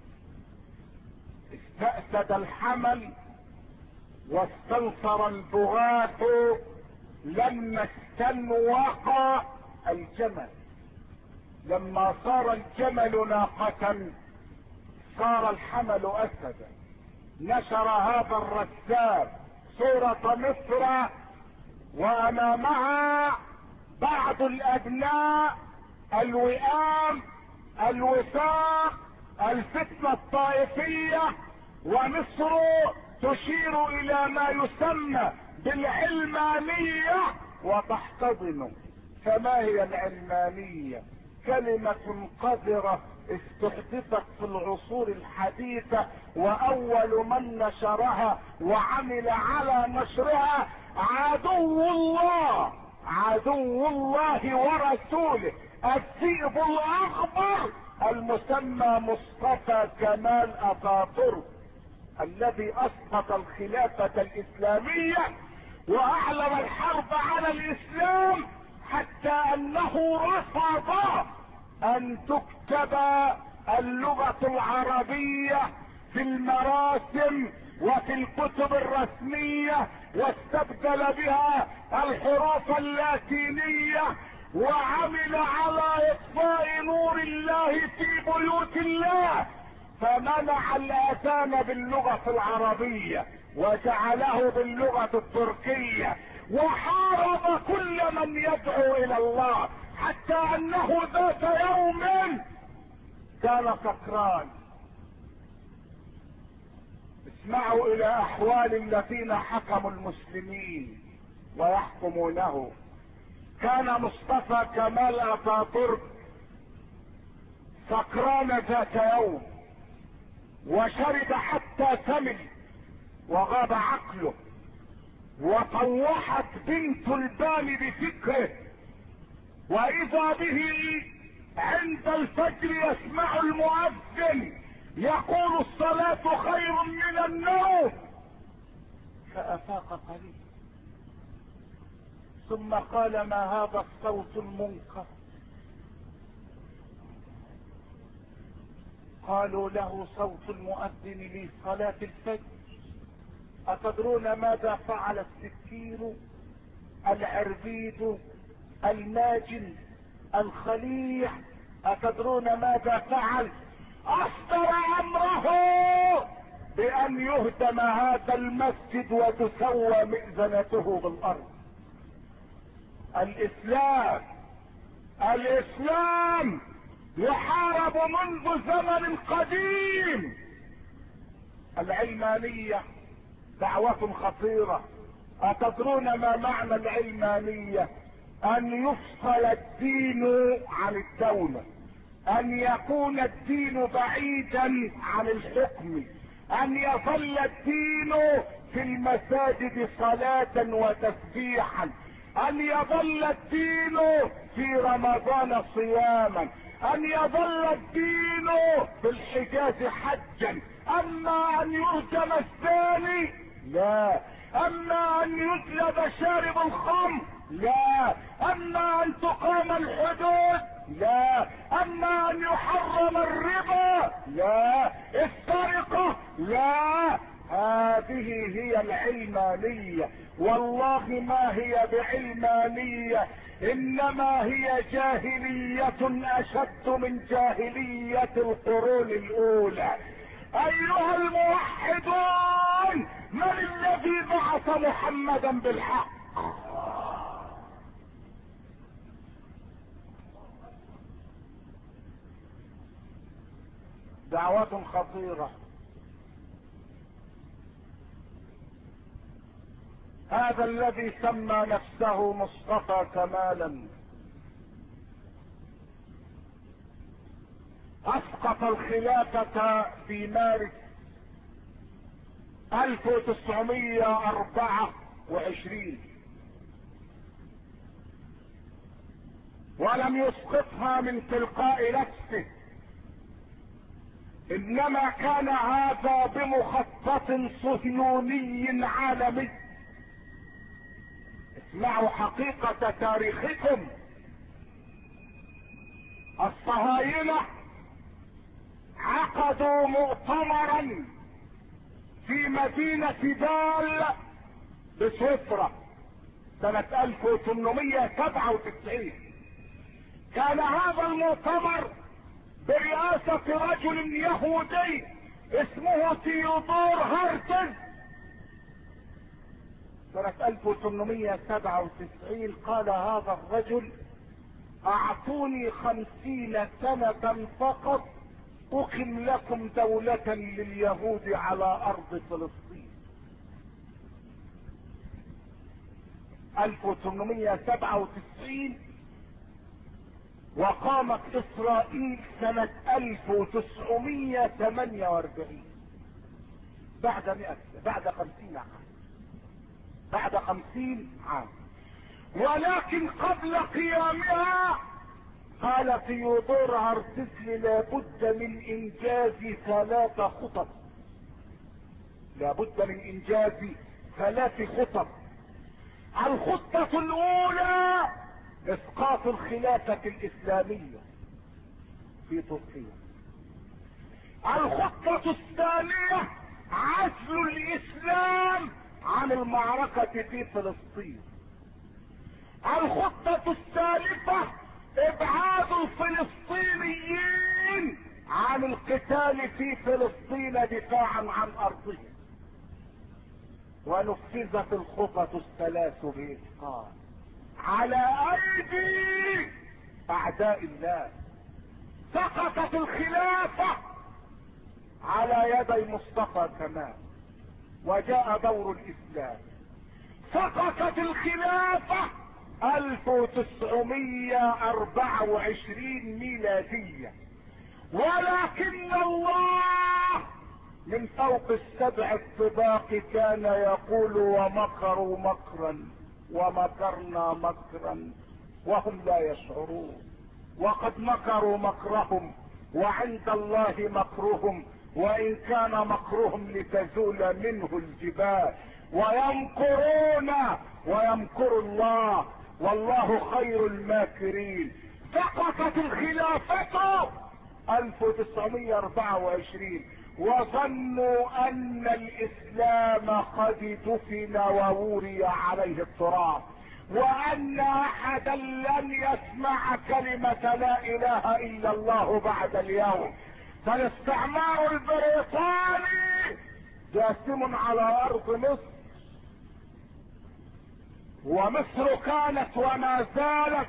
استأسد الحمل واستنصر البغاث لما استنوق الجمل. لما صار الجمل ناقة صار الحمل اسدا. نشر هذا الرسام صورة مصر وامامها بعض الابناء، الوئام، الوثاق، الفتنة الطائفية، ومصر تشير الى ما يسمى بالعلمانية وتحتضن. فما هي العلمانية؟ كلمة قذرة استحدثت في العصور الحديثة، واول من نشرها وعمل على نشرها عدو الله، عدو الله ورسوله، الذئب الاخضر المسمى مصطفى كمال اتاتورك، الذي اسقط الخلافة الاسلامية واعلن الحرب على الاسلام، حتى انه رفض ان تكتب اللغة العربية في المراسم وفي الكتب الرسمية، واستبدل بها الحروف اللاتينية، وعمل على اطفاء نور الله في بيوت الله، فمنع الاذان باللغة العربية وجعله باللغة التركية، وحارب كل من يدعو الى الله، حتى انه ذات يوم كان سكران. اسمعوا الى احوال الذين حكموا المسلمين ويحكمونه. كان مصطفى كمال اتاتورك سكران ذات يوم، وشرب حتى ثمل وغاب عقله، وطوحت بنت البال بفكره، واذا به عند الفجر يسمع المؤذن يقول الصلاة خير من النوم، فافاق قليلا، ثم قال ما هذا الصوت المنكر؟ قالوا له صوت المؤذن لصلاة الفجر. أتدرون ماذا فعل السكين، العربيد، الماجن، الخليع؟ أتدرون ماذا فعل؟ أصدر أمره بأن يهدم هذا المسجد وتسوى مئذنته بالأرض. الإسلام يحارب منذ زمن قديم. العلمانية دعوة خطيرة. أتدرون ما معنى العلمانية؟ أن يفصل الدين عن الدولة، أن يكون الدين بعيدا عن الحكم، أن يظل الدين في المساجد صلاة وتسبيحا، أن يظل الدين في رمضان صياما، أن يظل الدين في الحجاز حجا. أما أن يرجم الثاني لا، أما أن يجلد شارب الخمر لا، أما أن تقام الحدود لا، أما أن يحرم الربا لا، السرقة لا. هذه هي العلمانية. والله ما هي بعلمانية، انما هي جاهلية اشد من جاهلية القرون الاولى. ايها الموحدون، من الذي بعث محمدا بالحق؟ دعوة خطيرة. هذا الذي سمى نفسه مصطفى كمالا اسقط الخلافة في مارس 1924، ولم يسقطها من تلقاء نفسه، انما كان هذا بمخطط صهيوني عالمي. اسمعوا حقيقة تاريخكم. الصهاينة عقدوا مؤتمرا في مدينة بال بسويسرا سنة 1897. كان هذا المؤتمر برئاسة رجل يهودي اسمه تيودور هرتز. سنة 1897 قال هذا الرجل اعطوني 50 سنة فقط اقم لكم دولة لليهود على ارض فلسطين. 1897 وقامت اسرائيل سنة 1948 بعد 50 عام. بعد 50 عام. ولكن قبل قيامها قال تيودور هرتزل لابد من انجاز 3 خطط. لابد من انجاز 3 خطط. الخطة الاولى اسقاط الخلافة الاسلامية في تركيا. الخطة الثانية عزل الاسلام عن المعركة في فلسطين. الخطة الثالثة ابعاد الفلسطينيين عن القتال في فلسطين دفاعا عن ارضهم. ونفذت الخطط الثلاث بإتقان على ايدي اعداء الله. سقطت الخلافة على يدي مصطفى كمال وجاء دور الاسلام. سقطت الخلافة 1924 ميلادية، ولكن الله من فوق السبع الطباق كان يقول ومكروا مكرا ومكرنا مكرا وهم لا يشعرون. وقد مكروا مكرهم وعند الله مكرهم وان كان مكرهم لتزول منه الجبال. ويمكرون ويمكر الله والله خير الماكرين. سقطت الخلافة 1924 وظنوا ان الاسلام قد دفن ووري عليه التراب، وان احدا لن يسمع كلمة لا اله الا الله بعد اليوم. فالاستعمار البريطاني جاسم على ارض مصر، ومصر كانت وما زالت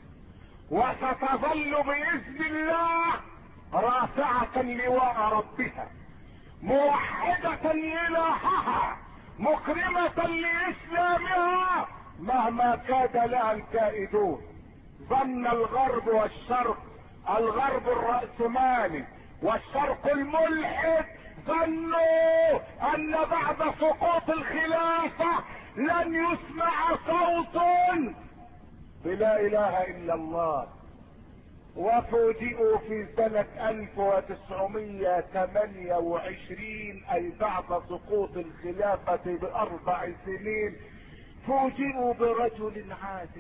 وستظل باذن الله رافعة لواء ربها، موحدة الهها، مكرمة لاسلامها مهما كاد لها الكائدون. ظن الغرب والشرق، الغرب الرأسمالي والشرق الملحد، ظنوا ان بعد سقوط الخلافة لن يسمع صوت بلا اله الا الله. وفوجئوا في سنة 1928 اي بعد سقوط الخلافة ب4 سنين، فوجئوا برجل عادي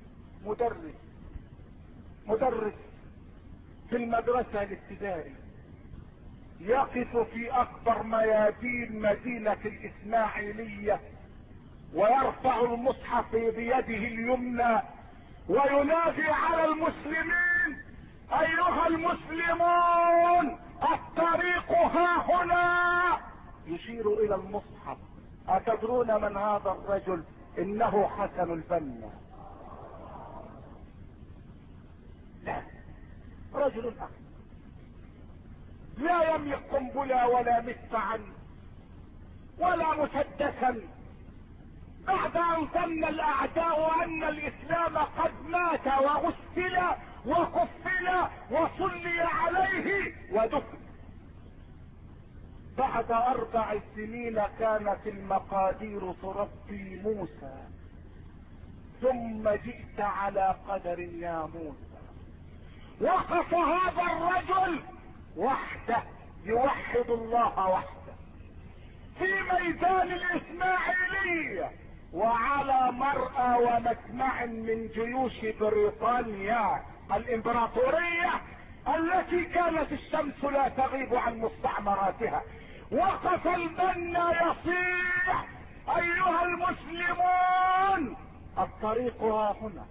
مدرس في المدرسة الابتدائي يقف في اكبر ميادين مدينة الاسماعيلية ويرفع المصحف بيده اليمنى وينادي على المسلمين: ايها المسلمون الطريق ها هنا. يشير الى المصحف. اتدرون من هذا الرجل؟ انه حسن البنا. لا، رجل اخر لا يملك قنبلة ولا مدفعا ولا مسدسا. بعد ان ظن الاعداء ان الاسلام قد مات وغسل وكفل وصلي عليه ودفن، بعد 4 سنين كانت المقادير تربي موسى، ثم جئت على قدر يا موسى. وقف هذا الرجل وحده يوحد الله وحده في ميدان الاسماعيلية وعلى مرأى ومسمع من جيوش بريطانيا الامبراطورية التي كانت الشمس لا تغيب عن مستعمراتها. وقف البنا يصيح: ايها المسلمون الطريق ها هنا.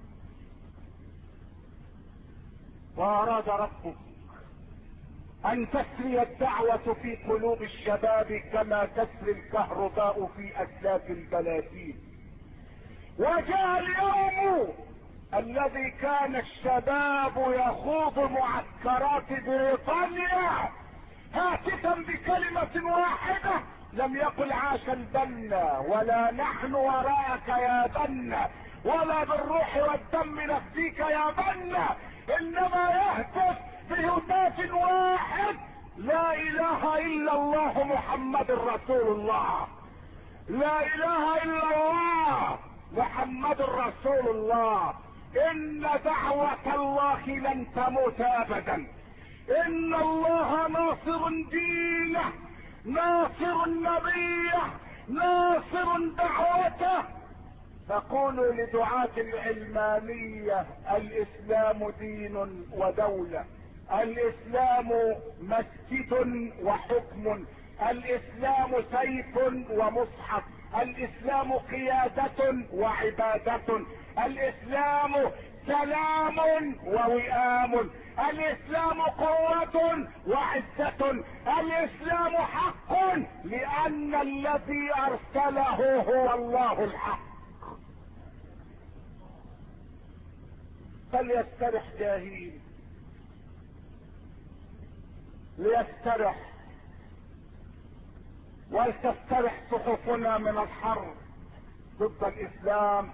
واراد ربك ان تسري الدعوة في قلوب الشباب كما تسري الكهرباء في اسلاك البلاتين. وجاء اليوم الذي كان الشباب يخوض معسكرات بريطانيا هاتفا بكلمة واحدة: لم يقل عاش البنا ولا نحن وراءك يا بنا ولا بالروح والدم نفديك يا بنا، انما يهتف بهتاف واحد: لا اله الا الله محمد رسول الله، لا اله الا الله محمد رسول الله. ان دعوة الله لن تموت ابدا، ان الله ناصر دينه، ناصر نبيه، ناصر دعوته. فقولوا لدعاة العلمانية: الاسلام دين ودولة، الاسلام مسجد وحكم، الاسلام سيف ومصحف، الاسلام قيادة وعبادة، الاسلام سلام ووئام، الاسلام قوة وعزة، الاسلام حق لان الذي ارسله هو الله الحق. فليسترح جاهين، ليسترح، ولتسترح صحفنا من الحرب ضد الاسلام،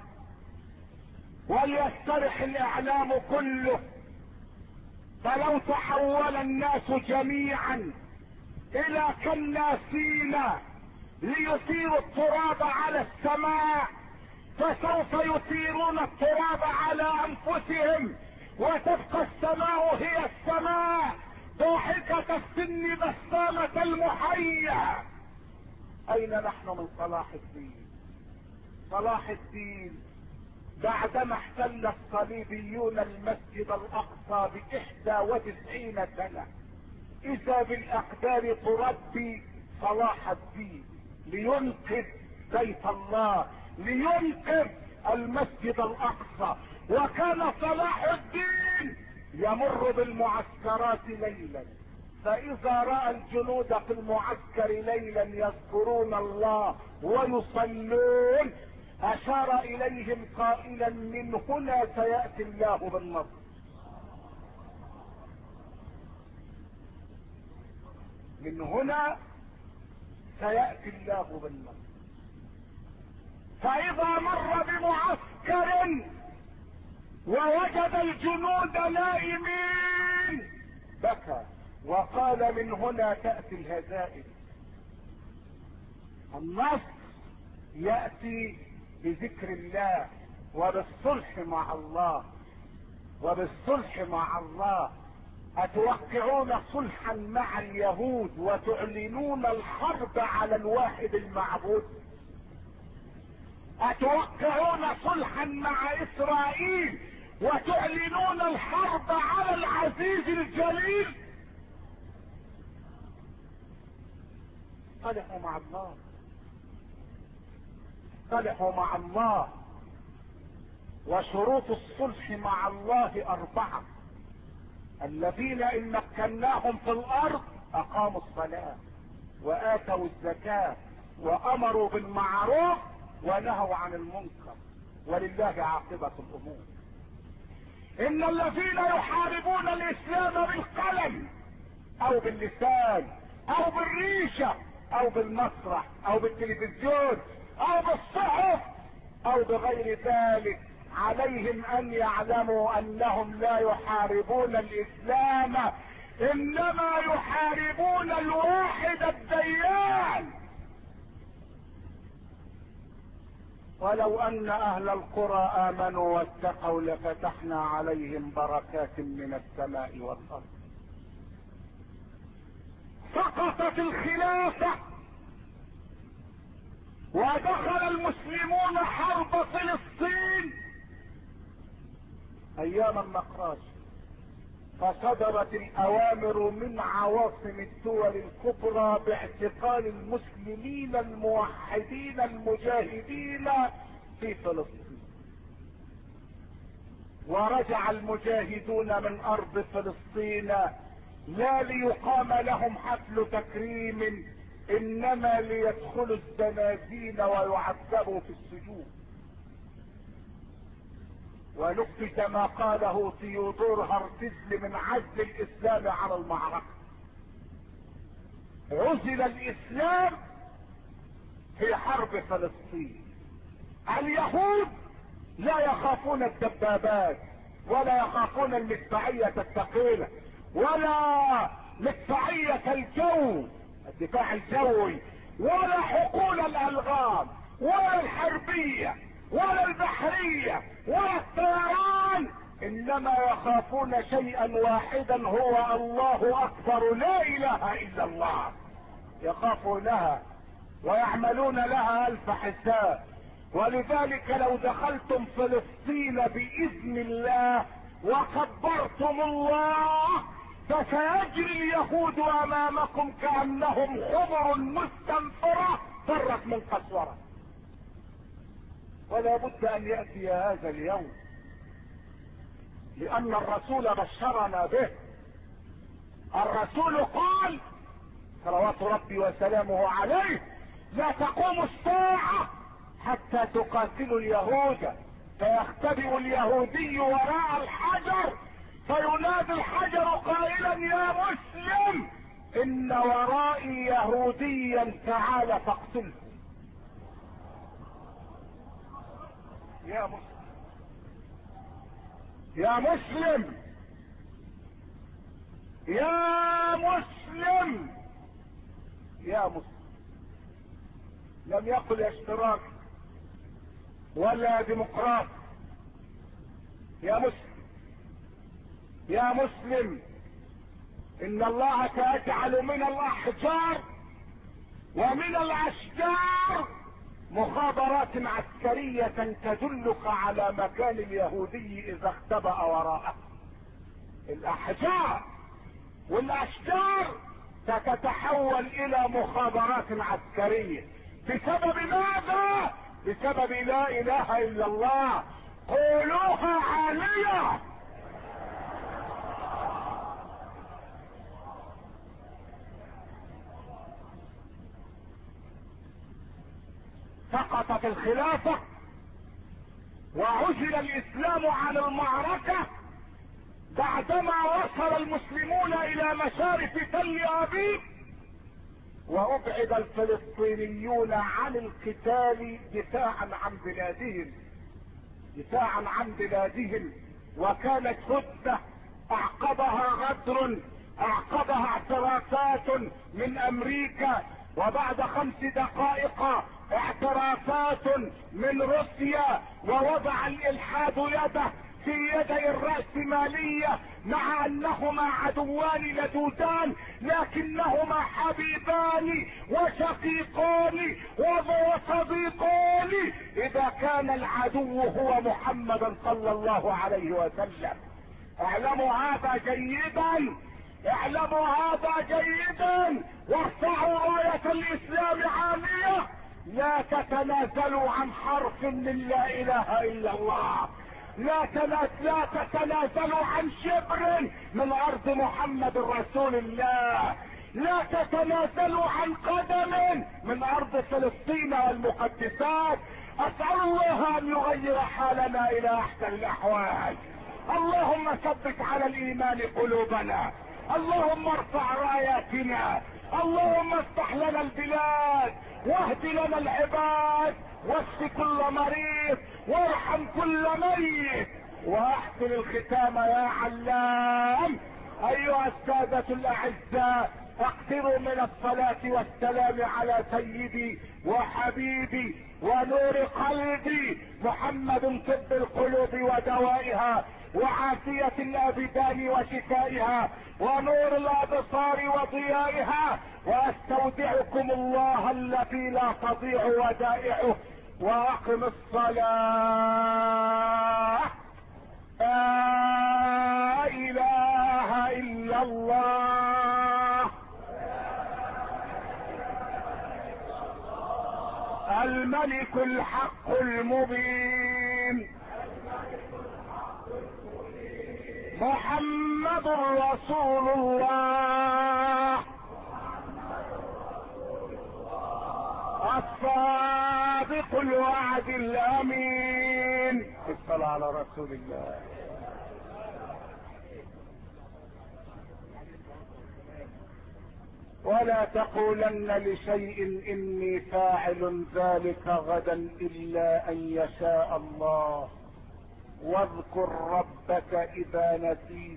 وليسترح الاعلام كله. فلو تحول الناس جميعا الى كالناسين ليثيروا التراب على السماء، فسوف يثيرون التراب على انفسهم، وتبقى السماء هي السماء ضاحكة السن بسامة المحيا. اين نحن من صلاح الدين؟ صلاح الدين بعدما احتل الصليبيون المسجد الاقصى ب91 سنة اذا بالاقدار تربي صلاح الدين لينقذ بيت الله، لينقذ المسجد الاقصى. وكان صلاح الدين يمر بالمعسكرات ليلا، فاذا راى الجنود في المعسكر ليلا يذكرون الله ويصلون اشار اليهم قائلا من هنا سيأتي الله بالنصر. من هنا سيأتي الله بالنصر. فاذا مر بمعسكر ووجد الجنود نائمين بكى وقال من هنا تأتي الهزائم. النصر يأتي بذكر الله وبالصلح مع الله، وبالصلح مع الله. اتوقعون صلحا مع اليهود وتعلنون الحرب على الواحد المعبود؟ اتوقعون صلحا مع اسرائيل وتعلنون الحرب على العزيز الجليل؟ صلحوا مع الله، صلحوا مع الله. وشروط الصلح مع الله 4: الذين ان مكناهم في الارض اقاموا الصلاة واتوا الزكاة وامروا بالمعروف ونهوا عن المنكر ولله عاقبة الامور. ان الذين يحاربون الاسلام بالقلم او باللسان او بالريشة او بالمسرح او بالتلفزيون او بالصحف او بغير ذلك عليهم ان يعلموا انهم لا يحاربون الاسلام، انما يحاربون الواحد الديان. ولو ان اهل القرى امنوا واتقوا لفتحنا عليهم بركات من السماء والارض. سقطت الخلافة ودخل المسلمون حرب فلسطين ايام النقراش، فصدرت الاوامر من عواصم الدول الكبرى باعتقال المسلمين الموحدين المجاهدين في فلسطين. ورجع المجاهدون من ارض فلسطين لا ليقام لهم حفل تكريم، انما ليدخلوا الزنازين ويعذبوا في السجون. ونفذ ما قاله ثيودور هرتزل من عزل الاسلام على المعركة. عزل الاسلام في حرب فلسطين. اليهود لا يخافون الدبابات ولا يخافون المدفعية الثقيلة ولا مدفعية الجو الدفاع الجوي ولا حقول الالغام ولا الحربية ولا البحرية ولا الطيران، انما يخافون شيئا واحدا هو الله اكبر لا اله الا الله. يخافوا لها ويعملون لها الف حساب. ولذلك لو دخلتم فلسطين باذن الله وكبرتم الله فسيجري اليهود امامكم كأنهم خضر مستنفرة فرت من قسورة. ولا بد ان يأتي هذا اليوم، لان الرسول بشرنا به. الرسول قال صلوات ربي وسلامه عليه: لا تقوم الساعة حتى تقاتلوا اليهود، فيختبئ اليهودي وراء الحجر فينادي الحجر قائلا: يا مسلم ان ورائي يهوديا تعال فاقتله. يا مسلم، يا مسلم، يا مسلم، يا مسلم. لم يقل اشتراك ولا ديمقراط. يا مسلم، يا مسلم، ان الله سيجعل من الاحجار ومن الاشجار مخابرات عسكرية تدلك على مكان اليهودي اذا اختبأ وراءه. الاحجار والاشجار ستتحول الى مخابرات عسكرية. بسبب ماذا؟ بسبب لا اله الا الله. قولوها عالية. سقطت الخلافة وعزل الاسلام عن المعركة بعدما وصل المسلمون الى مشارف تل ابيب، وابعد الفلسطينيون عن القتال دفاعا عن بلادهم، دفاعا عن بلادهم. وكانت هدنة اعقبها غدر، اعقبها اعترافات من امريكا، وبعد 5 دقائق اعترافات من روسيا، ووضع الالحاد يده في يدي الرأسمالية، مع انهما عدوان لدودان لكنهما حبيبان وشقيقان وصديقان اذا كان العدو هو محمد صلى الله عليه وسلم. اعلموا هذا جيدا، اعلموا هذا جيدا، وارفعوا راية الاسلام عالية. لا تتنازلوا عن حرف من لا اله الا الله. لا تتنازلوا عن شبر من ارض محمد رسول الله. لا تتنازلوا عن قدم من ارض فلسطين والمقدسات. اسأل الله ان يغير حالنا الى احسن الاحوال. اللهم ثبت على الايمان قلوبنا، اللهم ارفع راياتنا، اللهم افتح لنا البلاد، واهد لنا العباد، واشف كل مريض، وارحم كل ميت، واحسن الختام يا علام. ايها السادة الاعزاء، اقتروا من الصلاة والسلام على سيدي وحبيبي ونور قلبي محمد، طب القلوب ودوائها، وعافية الابدان وشفائها، ونور الابصار وضيائها. واستودعكم الله الذي لا تضيع ودائعه. واقم الصلاة. لا اله الا الله. الملك الحق المبين. محمد رسول الله. الصادق الوعد الامين. الصلاة على رسول الله. ولا تقولن لشيء اني فاعل ذلك غدا الا ان يشاء الله. واذكر ربك اذا نسيت،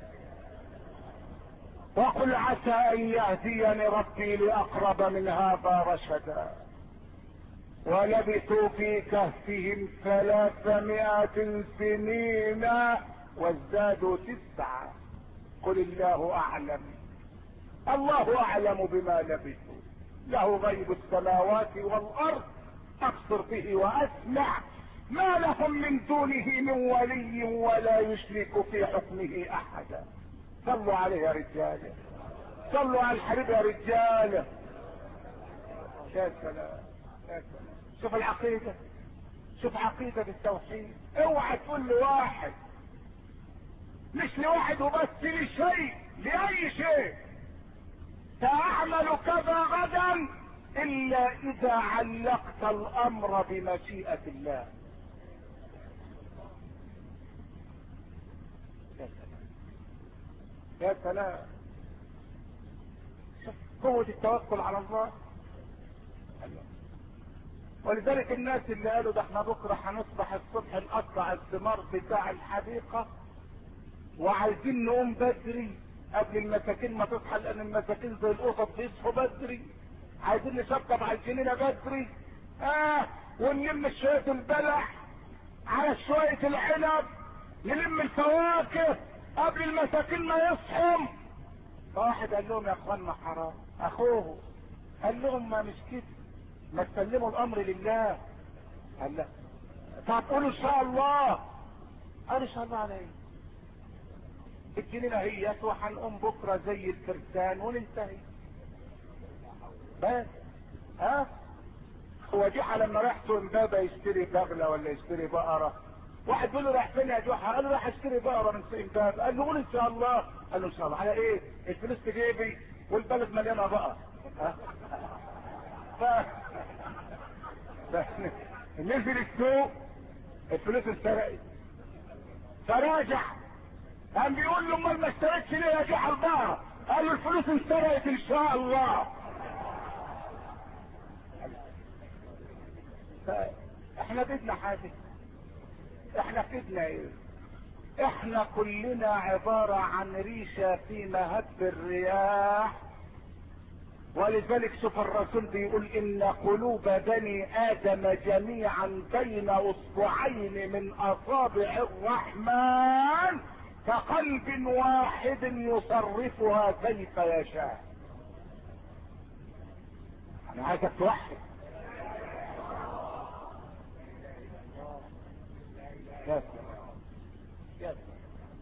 وقل عسى ان يهديني ربي لاقرب من هذا رشدا. ولبثوا في كهفهم 300 سنين وازدادوا 9. قل الله اعلم، الله اعلم بما لبثوا. له غيب السماوات والارض، ابصر به واسمع. ما لهم من دونه من ولي ولا يشرك في حكمه احدا. صلوا عليه يا رجاله، صلوا على الحبيب يا رجاله. يا سلام يا سلام. شوف العقيدة، شوف عقيدة التوحيد. اوعى تقول لواحد، مش لواحد وبس، لشيء، لأي شيء، سأعمل كذا غدا إلا إذا علقت الأمر بمشيئة الله. يا سلام يا سلام. شوف قوة التوكل على الله. ولذلك الناس اللي قالوا ده احنا بكره هنصبح الصبح نقطع الثمار بتاع الحديقه وعايزين نقوم بدري قبل المساكين ما تصحى، لان المساكين زي القطط بيصحوا بدري، عايزين نشطب على الجنينه بدري، ونلم شويه البلح على شويه العنب، نلم الفواكه قبل المساكين ما يصحوا. فواحد قال لهم يا اخوانا حرام، اخوه قال لهم ما مش كده، ما تسلموا الامر لله. قال لا. طب قولوا ان شاء الله. قال ان شاء الله على ايه؟ الجنينه هي وهنقوم بكره زي الفرسان وننتهي بس. هو جحا لما راح امبابه يشتري بغله ولا يشتري بقره، واحد بيقول له رايح فين يا جحا؟ قال له رايح اشتري بقره من امبابه. قال له قول ان شاء الله. قال له ان شاء الله على ايه؟ الفلوس في جيبي والبلد مليانه بقر. نزل السوق الفلوس اتسرقت، فراجع قام بيقول له امال ما اشتريتش ليه يا جحا البقره؟ قال له الفلوس اتسرقت ان شاء الله. احنا بدنا حاجه، احنا بدنا ايه؟ احنا كلنا عباره عن ريشه في مهب الرياح. ولذلك شوف الرسول بيقول ان قلوب بني ادم جميعا بين اصبعين من اصابع الرحمن كقلب واحد يصرفها كيف يشاء. انا عايزك توحد. يا سلام يا سلام.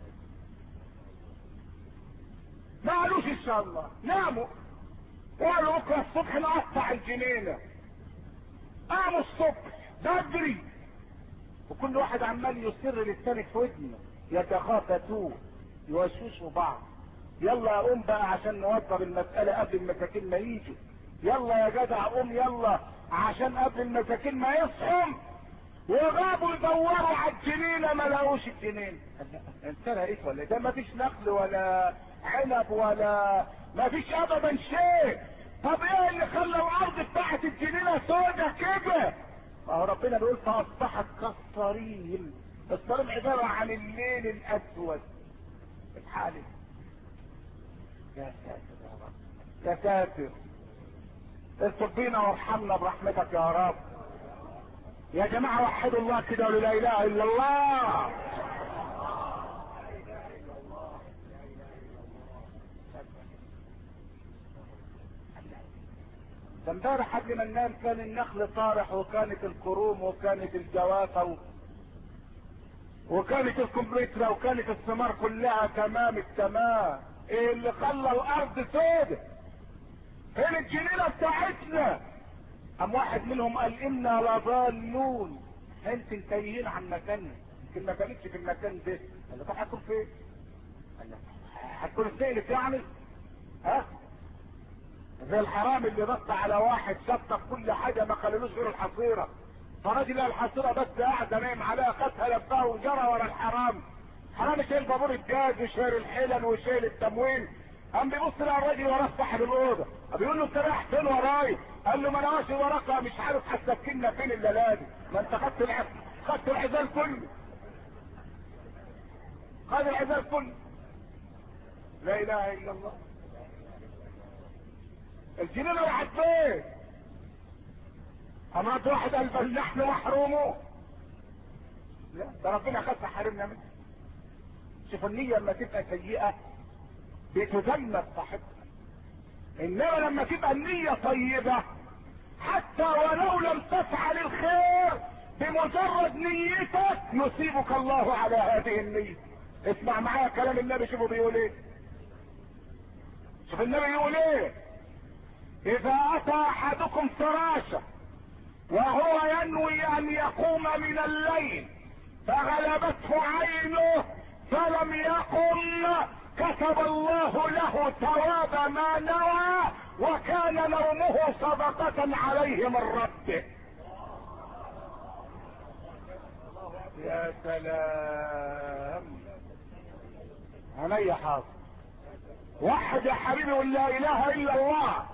ما قالوش ان شاء الله، ناموا وقالوا بكره الصبح نقطع الجنينه. قاموا الصبح بدري وكل واحد عمال يسر للثاني في ودنه، يتخافتون يوشوشوا بعض. يلا قوم بقى عشان نوضب المساله قبل المساكين ما يجوا. يلا يا جدع قوم يلا عشان قبل المساكين ما يصحوا. وغابوا يدوروا على الجنينه ما لقوش الجنينه. انسرقت ولا ده؟ ما فيش نخل ولا عنب ولا ما فيش ابدا شيء. طب ايه اللي خلى الارض بتاعت الجنينه سودة كده؟ ما هو ربنا بيقول فاصبحت كالصريم. الصريم عباره عن الليل الاسود الحالي. يا ساتر يا رب يا ساتر، استر بينا وارحمنا برحمتك يا رب. يا جماعه وحدوا الله كده ولا لا اله الا الله. ده امبارح قبل ما ننام كان النخل طارح وكانت الكروم وكانت الجوافه وكانت الكمبيوترا وكانت الثمار كلها تمام التمام. ايه اللي خلى الارض سودة؟ فين الجنينه بتاعتنا؟ قام واحد منهم قال انا لضالون، انت تايهين عن مكاننا، يمكن ما كانتش في المكان ده. قال له طب هتكون فين؟ قال له هتكون السيلة يعني؟ زي الحرام اللي نط على واحد شطف كل حاجه ما خللوش غير الحصيره، فراجل الحصيره بس قاعده نايم عليها خدها لفها وجرى ورا الحرام. حرام شايل بابور الجاز وشايل الحلل وشايل التموين. قام بيبص لقى الراجل وراه صاحب الاوضه، بيقول له انت رايح فين وراي؟ قال له ما انا ماشي وراك مش عارف هتسكننا فين الليله دي، ما انت خدت العزال كله، خد العزال كله. لا اله الا الله. الجنين راحت فين؟ امات واحد قال بل نحن محرومون. لا ده ربنا خد حارمنا منه. شوف النية لما تبقى سيئة بتذنب صاحبها، انما لما تبقى النية طيبة حتى ولو لم تفعل الخير بمجرد نيتك يصيبك الله على هذه النية. اسمع معايا كلام النبي، شوفوا بيقول ايه. شوف النبي يقول ايه: اذا اتى احدكم فراشه وهو ينوي ان يقوم من الليل فغلبته عينه فلم يقم كتب الله له ثواب ما نوى وكان نومه صدقة عليه من ربه. يا سلام، عينيا حاضر. وحد يا حبيبي قل لا اله الا الله.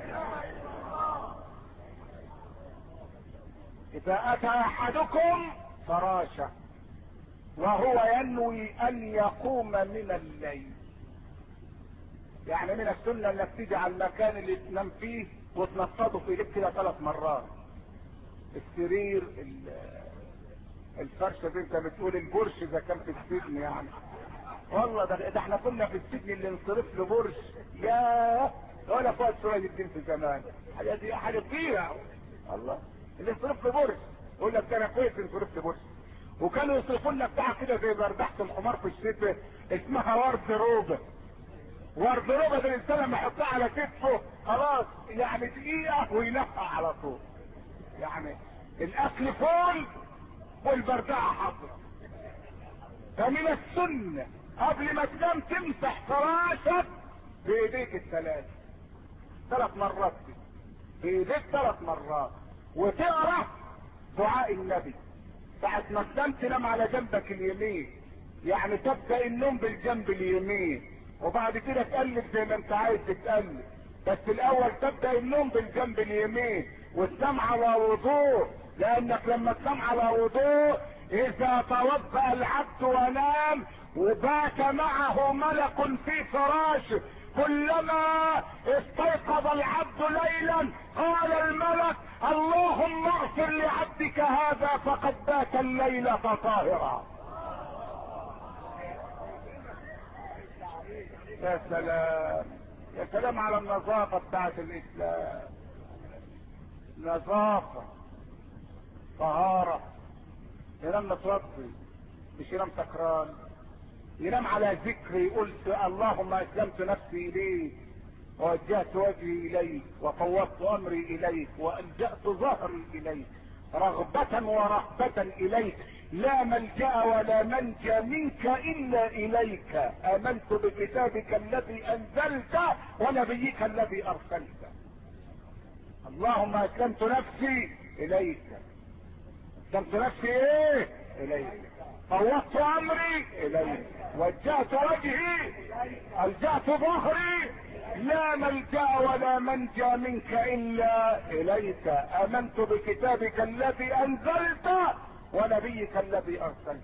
اذا اتى احدكم فراشه وهو ينوي ان يقوم من الليل، يعني من السنة انك تيجي على المكان اللي تنام فيه وتنفضه في ايديك كده 3 مرات. السرير، الفرشة دي انت بتقول البرش اذا كان في السجن يعني. والله ده احنا كنا في السجن اللي انصرف له برش، ياه ولا فؤاد سراج الدين في زمان. حاجة دي حاجة كبيرة الله، اللي انصرف له برش يقول لك انا كويس انصرف له برش. وكانوا يصرفوا لنا بتاع كده زي بردحة الحمار في الشتاء اسمها ورد روبة. ورد روبة ده الانسان لما يحطها على كتفه خلاص يعني دقيقة وينقع على طول. يعني الاكل فول والبردعة حاضرة. فمن السنة قبل ما تنام تمسح فراشك بايديك الثلاث 3 مرات دي. بايديك 3 مرات وتقرا دعاء النبي ساعة ما تنام. تنام على جنبك اليمين، يعني تبدأ النوم بالجنب اليمين وبعد كده تقلب زي ما انت عايز تتقلب، بس الاول تبدأ النوم بالجنب اليمين وتنام على وضوء، لانك لما تنام على وضوء اذا توضأ العبد ونام وبات معه ملك في فراشه كلما استيقظ العبد ليلا قال الملك اللهم اغفر لعبدك هذا فقد بات الليلة طاهرا. يا سلام، يا سلام على النظافة بتاعت الاسلام. نظافة، طهارة. ينام متوضي مش ينام سكران، ينام على ذكر يقول اللهم اسلمت نفسي اليك ووجهت وجهي اليك وفوضت امري اليك والجأت ظهري اليك رغبة ورهبة اليك لا ملجأ ولا منجى منك الا اليك امنت بكتابك الذي انزلت ونبيك الذي ارسلت. اللهم اسلمت نفسي اليك. اسلمت نفسي ايه؟ اليك. فوضت امري اليك وجهت وجهي الجأت ظهري لا ملجأ ولا منجى منك الا اليك امنت بكتابك الذي انزلت ونبيك الذي ارسلت.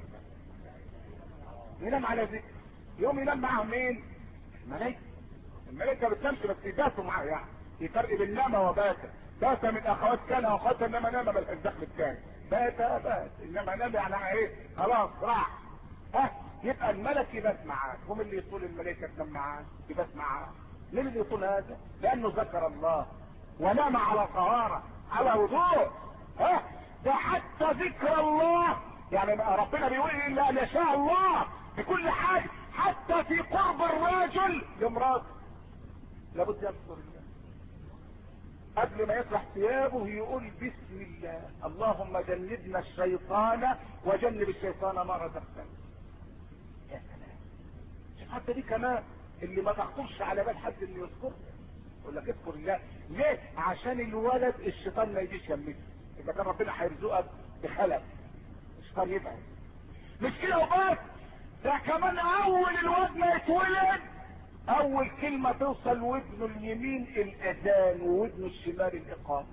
ينام على ذكر. يوم ينام معه مين؟ الملائكة. الملائكة بتنامش بس يباتوا معاه، يعني في فرق بين نام وبات. بات من اخوات كان واخوات انما نام ملحق دخل الثاني. بات انما نام يعني ايه؟ خلاص راح. يبقى الملك يبات معاه. هم اللي يطول الملائكة تنام معاه يبات معاه. ليه اللي يطول هذا؟ لانه ذكر الله ونام على طهارة على وضوء. ده حتى ذكر الله يعني ربنا بيقول الا ان يشاء الله بكل حاجة، حتى في قرب الرجل لامراته لابد يذكر الله. قبل ما يطلع ثيابه يقول بسم الله اللهم جنبنا الشيطان وجنب الشيطان ما رزقتنا. يا سلام، شوف حتى دي كمان اللي ما تخطرش على بال حد اللي يذكر يقول لك اذكر الله. ليه؟ عشان الولد الشيطان ما يجيش يمسه. اذا كان ربنا هيرزقك بخلق الشيطان يبعد. مش كده وبس، ده كمان اول الواد ما يتولد اول كلمة توصل ودنه اليمين الاذان وودنه الشمال الاقامة.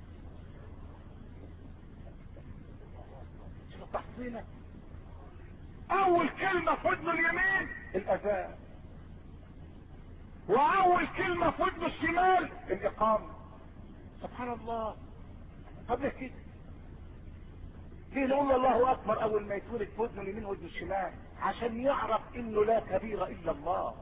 شوف تحصينك، اول كلمة في ودنه اليمين الاذان واول كلمة في ودنه الشمال الاقامة. سبحان الله. قبل كده ليه نقول الله اكبر اول ما يتولد في ودنه اليمين ودنه الشمال؟ عشان يعرف انه لا كبير الا الله.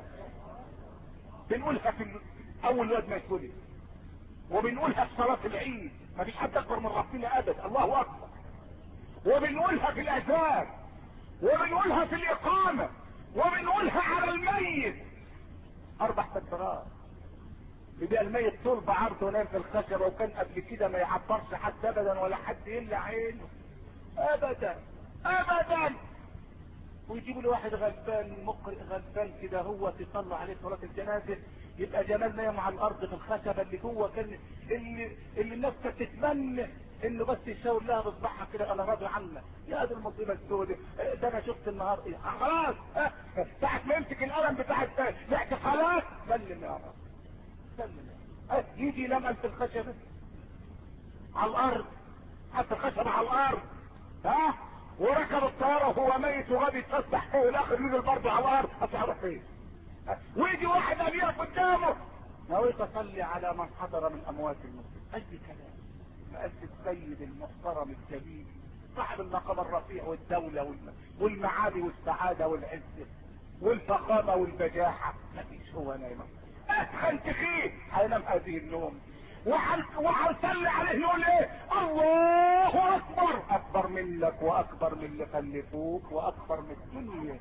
بنقولها في اول واد ما يتولد وبنقولها في صلاة العيد، ما فيش حد اكبر من ربنا ابدا، الله اكبر. وبنقولها في الاذان وبنقولها في الاقامة وبنقولها على الميت. 4 سنترات. يبقى الميت طول بعرضه ونايم في الخشبه، وكان قبل كده ما يعبرش حد ابدا ولا حد يملى عينه ابدا ابدا. ويجيبوا له واحد غلبان مقرئ غلبان كده هو تصلى عليه صلاه الجنازه، يبقى جمال نايم على الارض في الخشبه اللي جوه، كان اللي الناس كانت تتمنى انه بس يشاور لها بصباحها كده انا راضي عنك. يا دي المصيبه السوداء. ده انا شفت النهار ايه خلاص. ساعه ما يمسك القلم بتاع الاحتفالات سلم يا رب سلم. يجي ينام في الخشبه على الارض، حتى الخشبه على الارض، وركب الطياره وهو ميت وغاب يتفسح فوق، الاخر نزل برضه على الارض. هتعرف فين؟ ويجي واحد امير قدامه نويت اصلي على من حضر من اموات المسلمين. اي كلام. مقاس السيد المحترم الجليل صاحب المقام الرفيع والدولة والمعالي والسعادة والعزة والفخامة والبجاحة، مفيش هو نايم. ادخل تخيل هينام هذه النوم وهنصلي عليه نقول ايه؟ الله اكبر، اكبر منك واكبر من اللي خلفوك واكبر من الدنيا.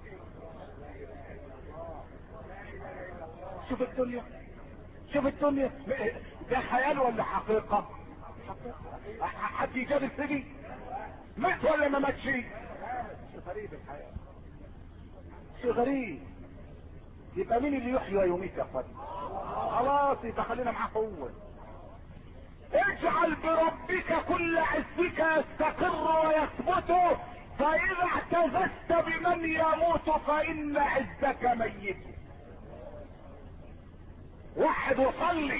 شوف الدنيا، شوف الدنيا، ده خيال ولا حقيقة؟ حد يجاب السجن؟ مات ولا ما ماتش؟ شيء غريب الحياة، شيء غريب. يبقى مين اللي يحيي ويميت يا اخواني؟ خلاص يبقى خلينا معاه قوة. اجعل بربك كل عزك يستقر ويثبت، فإذا اعتززت بمن يموت فإن عزك ميت. وحد وصلي.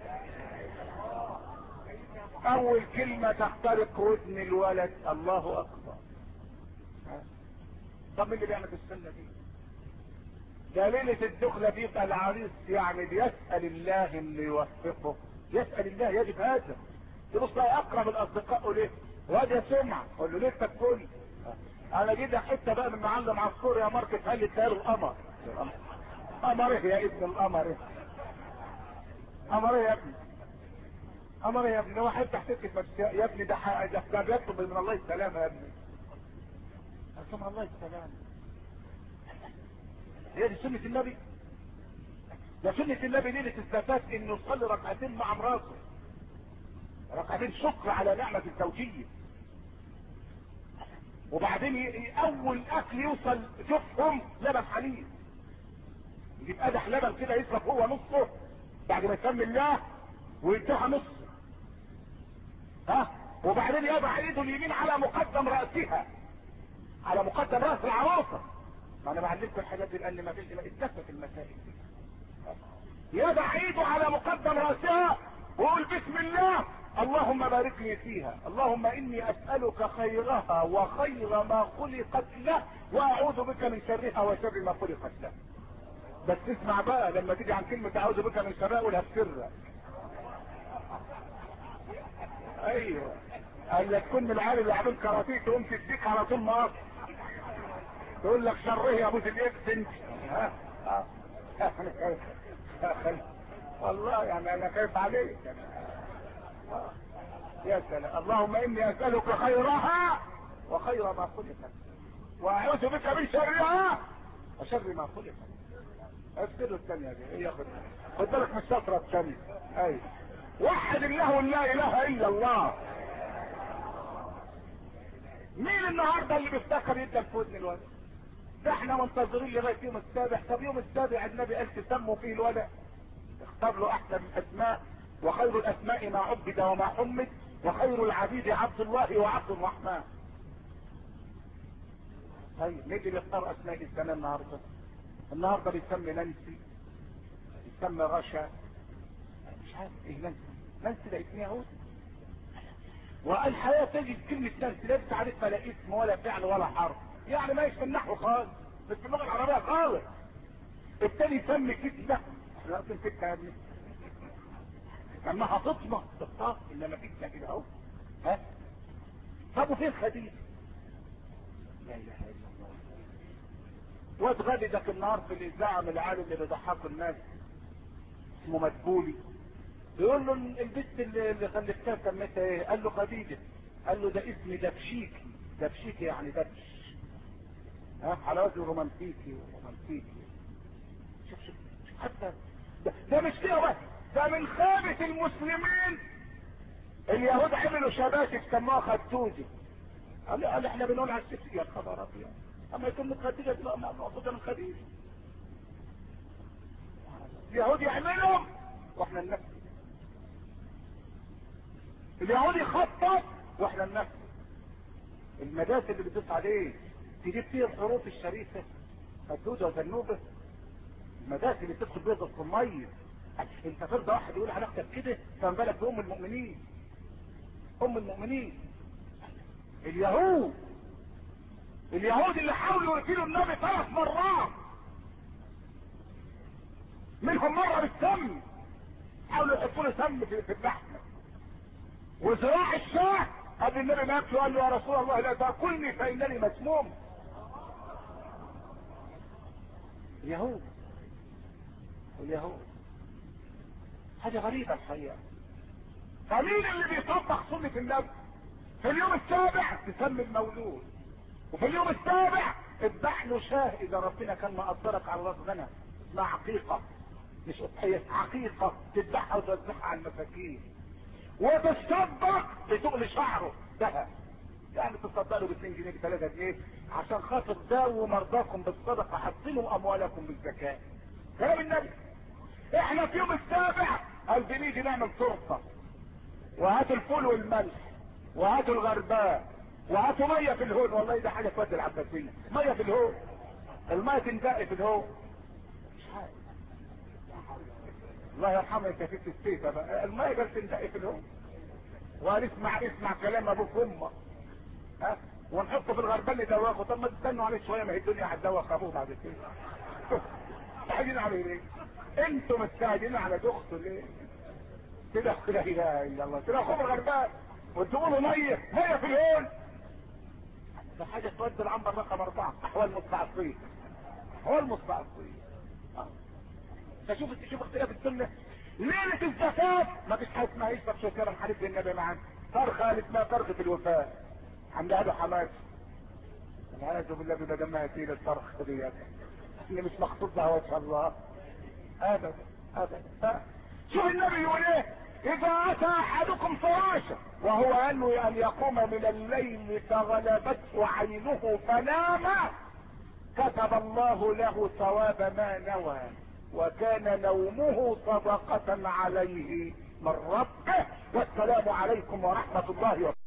اول كلمة تخترق ودن الولد الله اكبر. طب مين اللي بيعمل السنة دي؟ ده ليلة الدخلة بيبقى العريس يعني بيسأل الله اللي يوفقه، يسأل الله، يجب هذا. تبص بقى اقرب الاصدقاء ليه؟ واد يا سمعة قول له ليلتك كل انا جيت حتة بقى من معلم عصفور يا ماركت قال لي اداله القمر. قمر ايه يا ابن القمر ايه؟ قمر ايه يا ابني؟ قمر يا ابني؟ هو هيفتح سكة يا ابني؟ ده بيطلب من الله السلامة يا ابني. من الله السلامة. هي دي سنة النبي؟ ده سنة النبي ليلة الزفاف انه يصلي ركعتين مع مراته، ركعتين شكر على نعمة الزوجية، وبعدين اول اكل يوصل شوفهم لبن حليب، يجيب قدح لبن كده يشرب هو نصه بعد ما يسمي الله ويديها نص، وبعدين يضع ايده اليمين على مقدم رأسها، على مقدم رأس العروسة. ما انا بعلمكم الحاجات دي لان ما فيش اتفق المسائل دي. يضع ايده على مقدم رأسها ويقول بسم الله اللهم بارك لي فيها، اللهم اني اسألك خيرها وخير ما خلقت له واعوذ بك من شرها وشر ما خلقت له. بس اسمع بقى لما تيجي عن كلمة اعوذ بك من شرها قولها بسرك. ايوه قال لك تكون من العيال اللي عامل كراتيه تقوم تديك على طول مقص تقول لك شره يا ابو الاكس انت. والله يعني انا خايف عليك. يا سلام. اللهم اني اسالك خيرها وخير ما خلقت واعوذ بك من شرها وشر ما خلقت. افسدوا الثانيه دي هي خد بالك من الشطره الثانيه. ايوه وحد الله لا اله الا الله. مين النهارده اللي بيفتكر يدى الفوزن الولد؟ ده احنا منتظرين لغايه يوم السابع. طب يوم السابع النبي قال تسموا فيه الولد، اختار له احسن الاسماء، وخير الاسماء ما عبد وما حمد، وخير العبيد عبد الله وعبد الرحمن. طيب مين اللي بيختار اسماء السنه النهارده؟ النهارده بيسمي نانسي، بيسمي رشا، مش عارف ايه نانسي. نانسي ده اسم يهودي. والحياه تجد كلمه نانسي لا تعرفها لا اسم ولا فعل ولا حرف، يعني ما يشفى النحو خالص، مش في اللغه العربيه خالص. التاني يسمي كتله، لا اسم كتله يا ابني، سماها فاطمه بالطاق انما كتله كده اهو. طب وفين خديجه؟ لا اله الا الله. واد غبي ذاك النهار في الاذاعه من العالم اللي بيضحكوا الناس اسمه مدبولي، بيقول له البنت اللي خلفتها سميتها ايه؟ قال له خديجه. قال له ده اسم دبشيكي. دبشيكي يعني دبش، على وجه رومانتيكي ورومانتيكي. شوف حتى ده مش كده بس، ده من خابة المسلمين اليهود عملوا شباشب سموها خدوجي. قال احنا بنقول على الست يا خبر ابيض، اما يكون من خديجه تبقى مقصوده من خديجه. اليهود يعملهم واحنا ننفذ، اليهود يخطط واحنا ننفذ. المدارس اللي بتدوس عليه تجيب فيه الحروف الشريفه خدوجه وزنوبه، المدارس اللي بتدخل بيض الصمير. انت ترضى واحد يقول على نفسك كده؟ فما بالك بام المؤمنين، ام المؤمنين. اليهود اللي حاولوا يقتلوا النبي 3 مرات، منهم مرة بالسم، حاولوا يحطوا له سم في اللحمة. وذراع الشاه قبل النبي ما ياكله قال له يا رسول الله لا تاكلني فانني مسموم. اليهود حاجة غريبة الحقيقة. فمين اللي بيطبق سنة النبي؟ في اليوم السابع تسمي المولود، وفي اليوم السابع اذبح له شاه اذا ربنا كان مقدرك على راس غنم اسمها عقيقة، مش اضحية، عقيقة تذبحها وتذبحها على المساكين. وتصدق بتقل شعره ذهب، يعني تصدق له ب 2 جنيه ب 3 جنيه عشان خاطر داووا مرضاكم بالصدقة، حصنوا اموالكم بالزكاة. كلام النبي. احنا في يوم السابع قال بنيجي نعمل تورته، وهاتوا الفول والملح وهاتوا الغرباء وهاتوا ميه في الهون. والله ده حاجه تودي العباسيه، ميه في الهون، الميه تندق في الهون. مش حاجه، الله يرحمه انت في السيفه بقى، الميه بس تندق في الهون. وقال اسمع كلام ابوك وامك، ها، ونحطه في الغرباء اللي دواخه. طب ما تستنوا عليه شويه، ما هي الدنيا هتدوخ ابوه بعد كده. مستعجلين على ايه؟ انتوا مستعجلين على دخته ليه؟ كده لا اله الا الله، كده خبر غربان وتقولوا ميه في الهون. ده حاجه تودي العنبر رقم 4، احوال مستعصيه، احوال مستعصيه. فشوف اختلاف السنه. ليله الزفاف ما فيش حاجه اسمها يشرب شكرا حديث النبي معانا، صرخه اللي اسمها صرخه الوفاه عند ابو حماد. والعياذ بالله بما دمها تقيل الصرخه ديت اللي مش مخطوط لها وجه الله ابدا. شوف النبي يقول ايه؟ اذا اتى احدكم فراشه وهو انوي ان يقوم من الليل فغلبته عينه فنام، كتب الله له ثواب ما نوى، وكان نومه صدقة عليه من ربه. والسلام عليكم ورحمة الله وبركاته.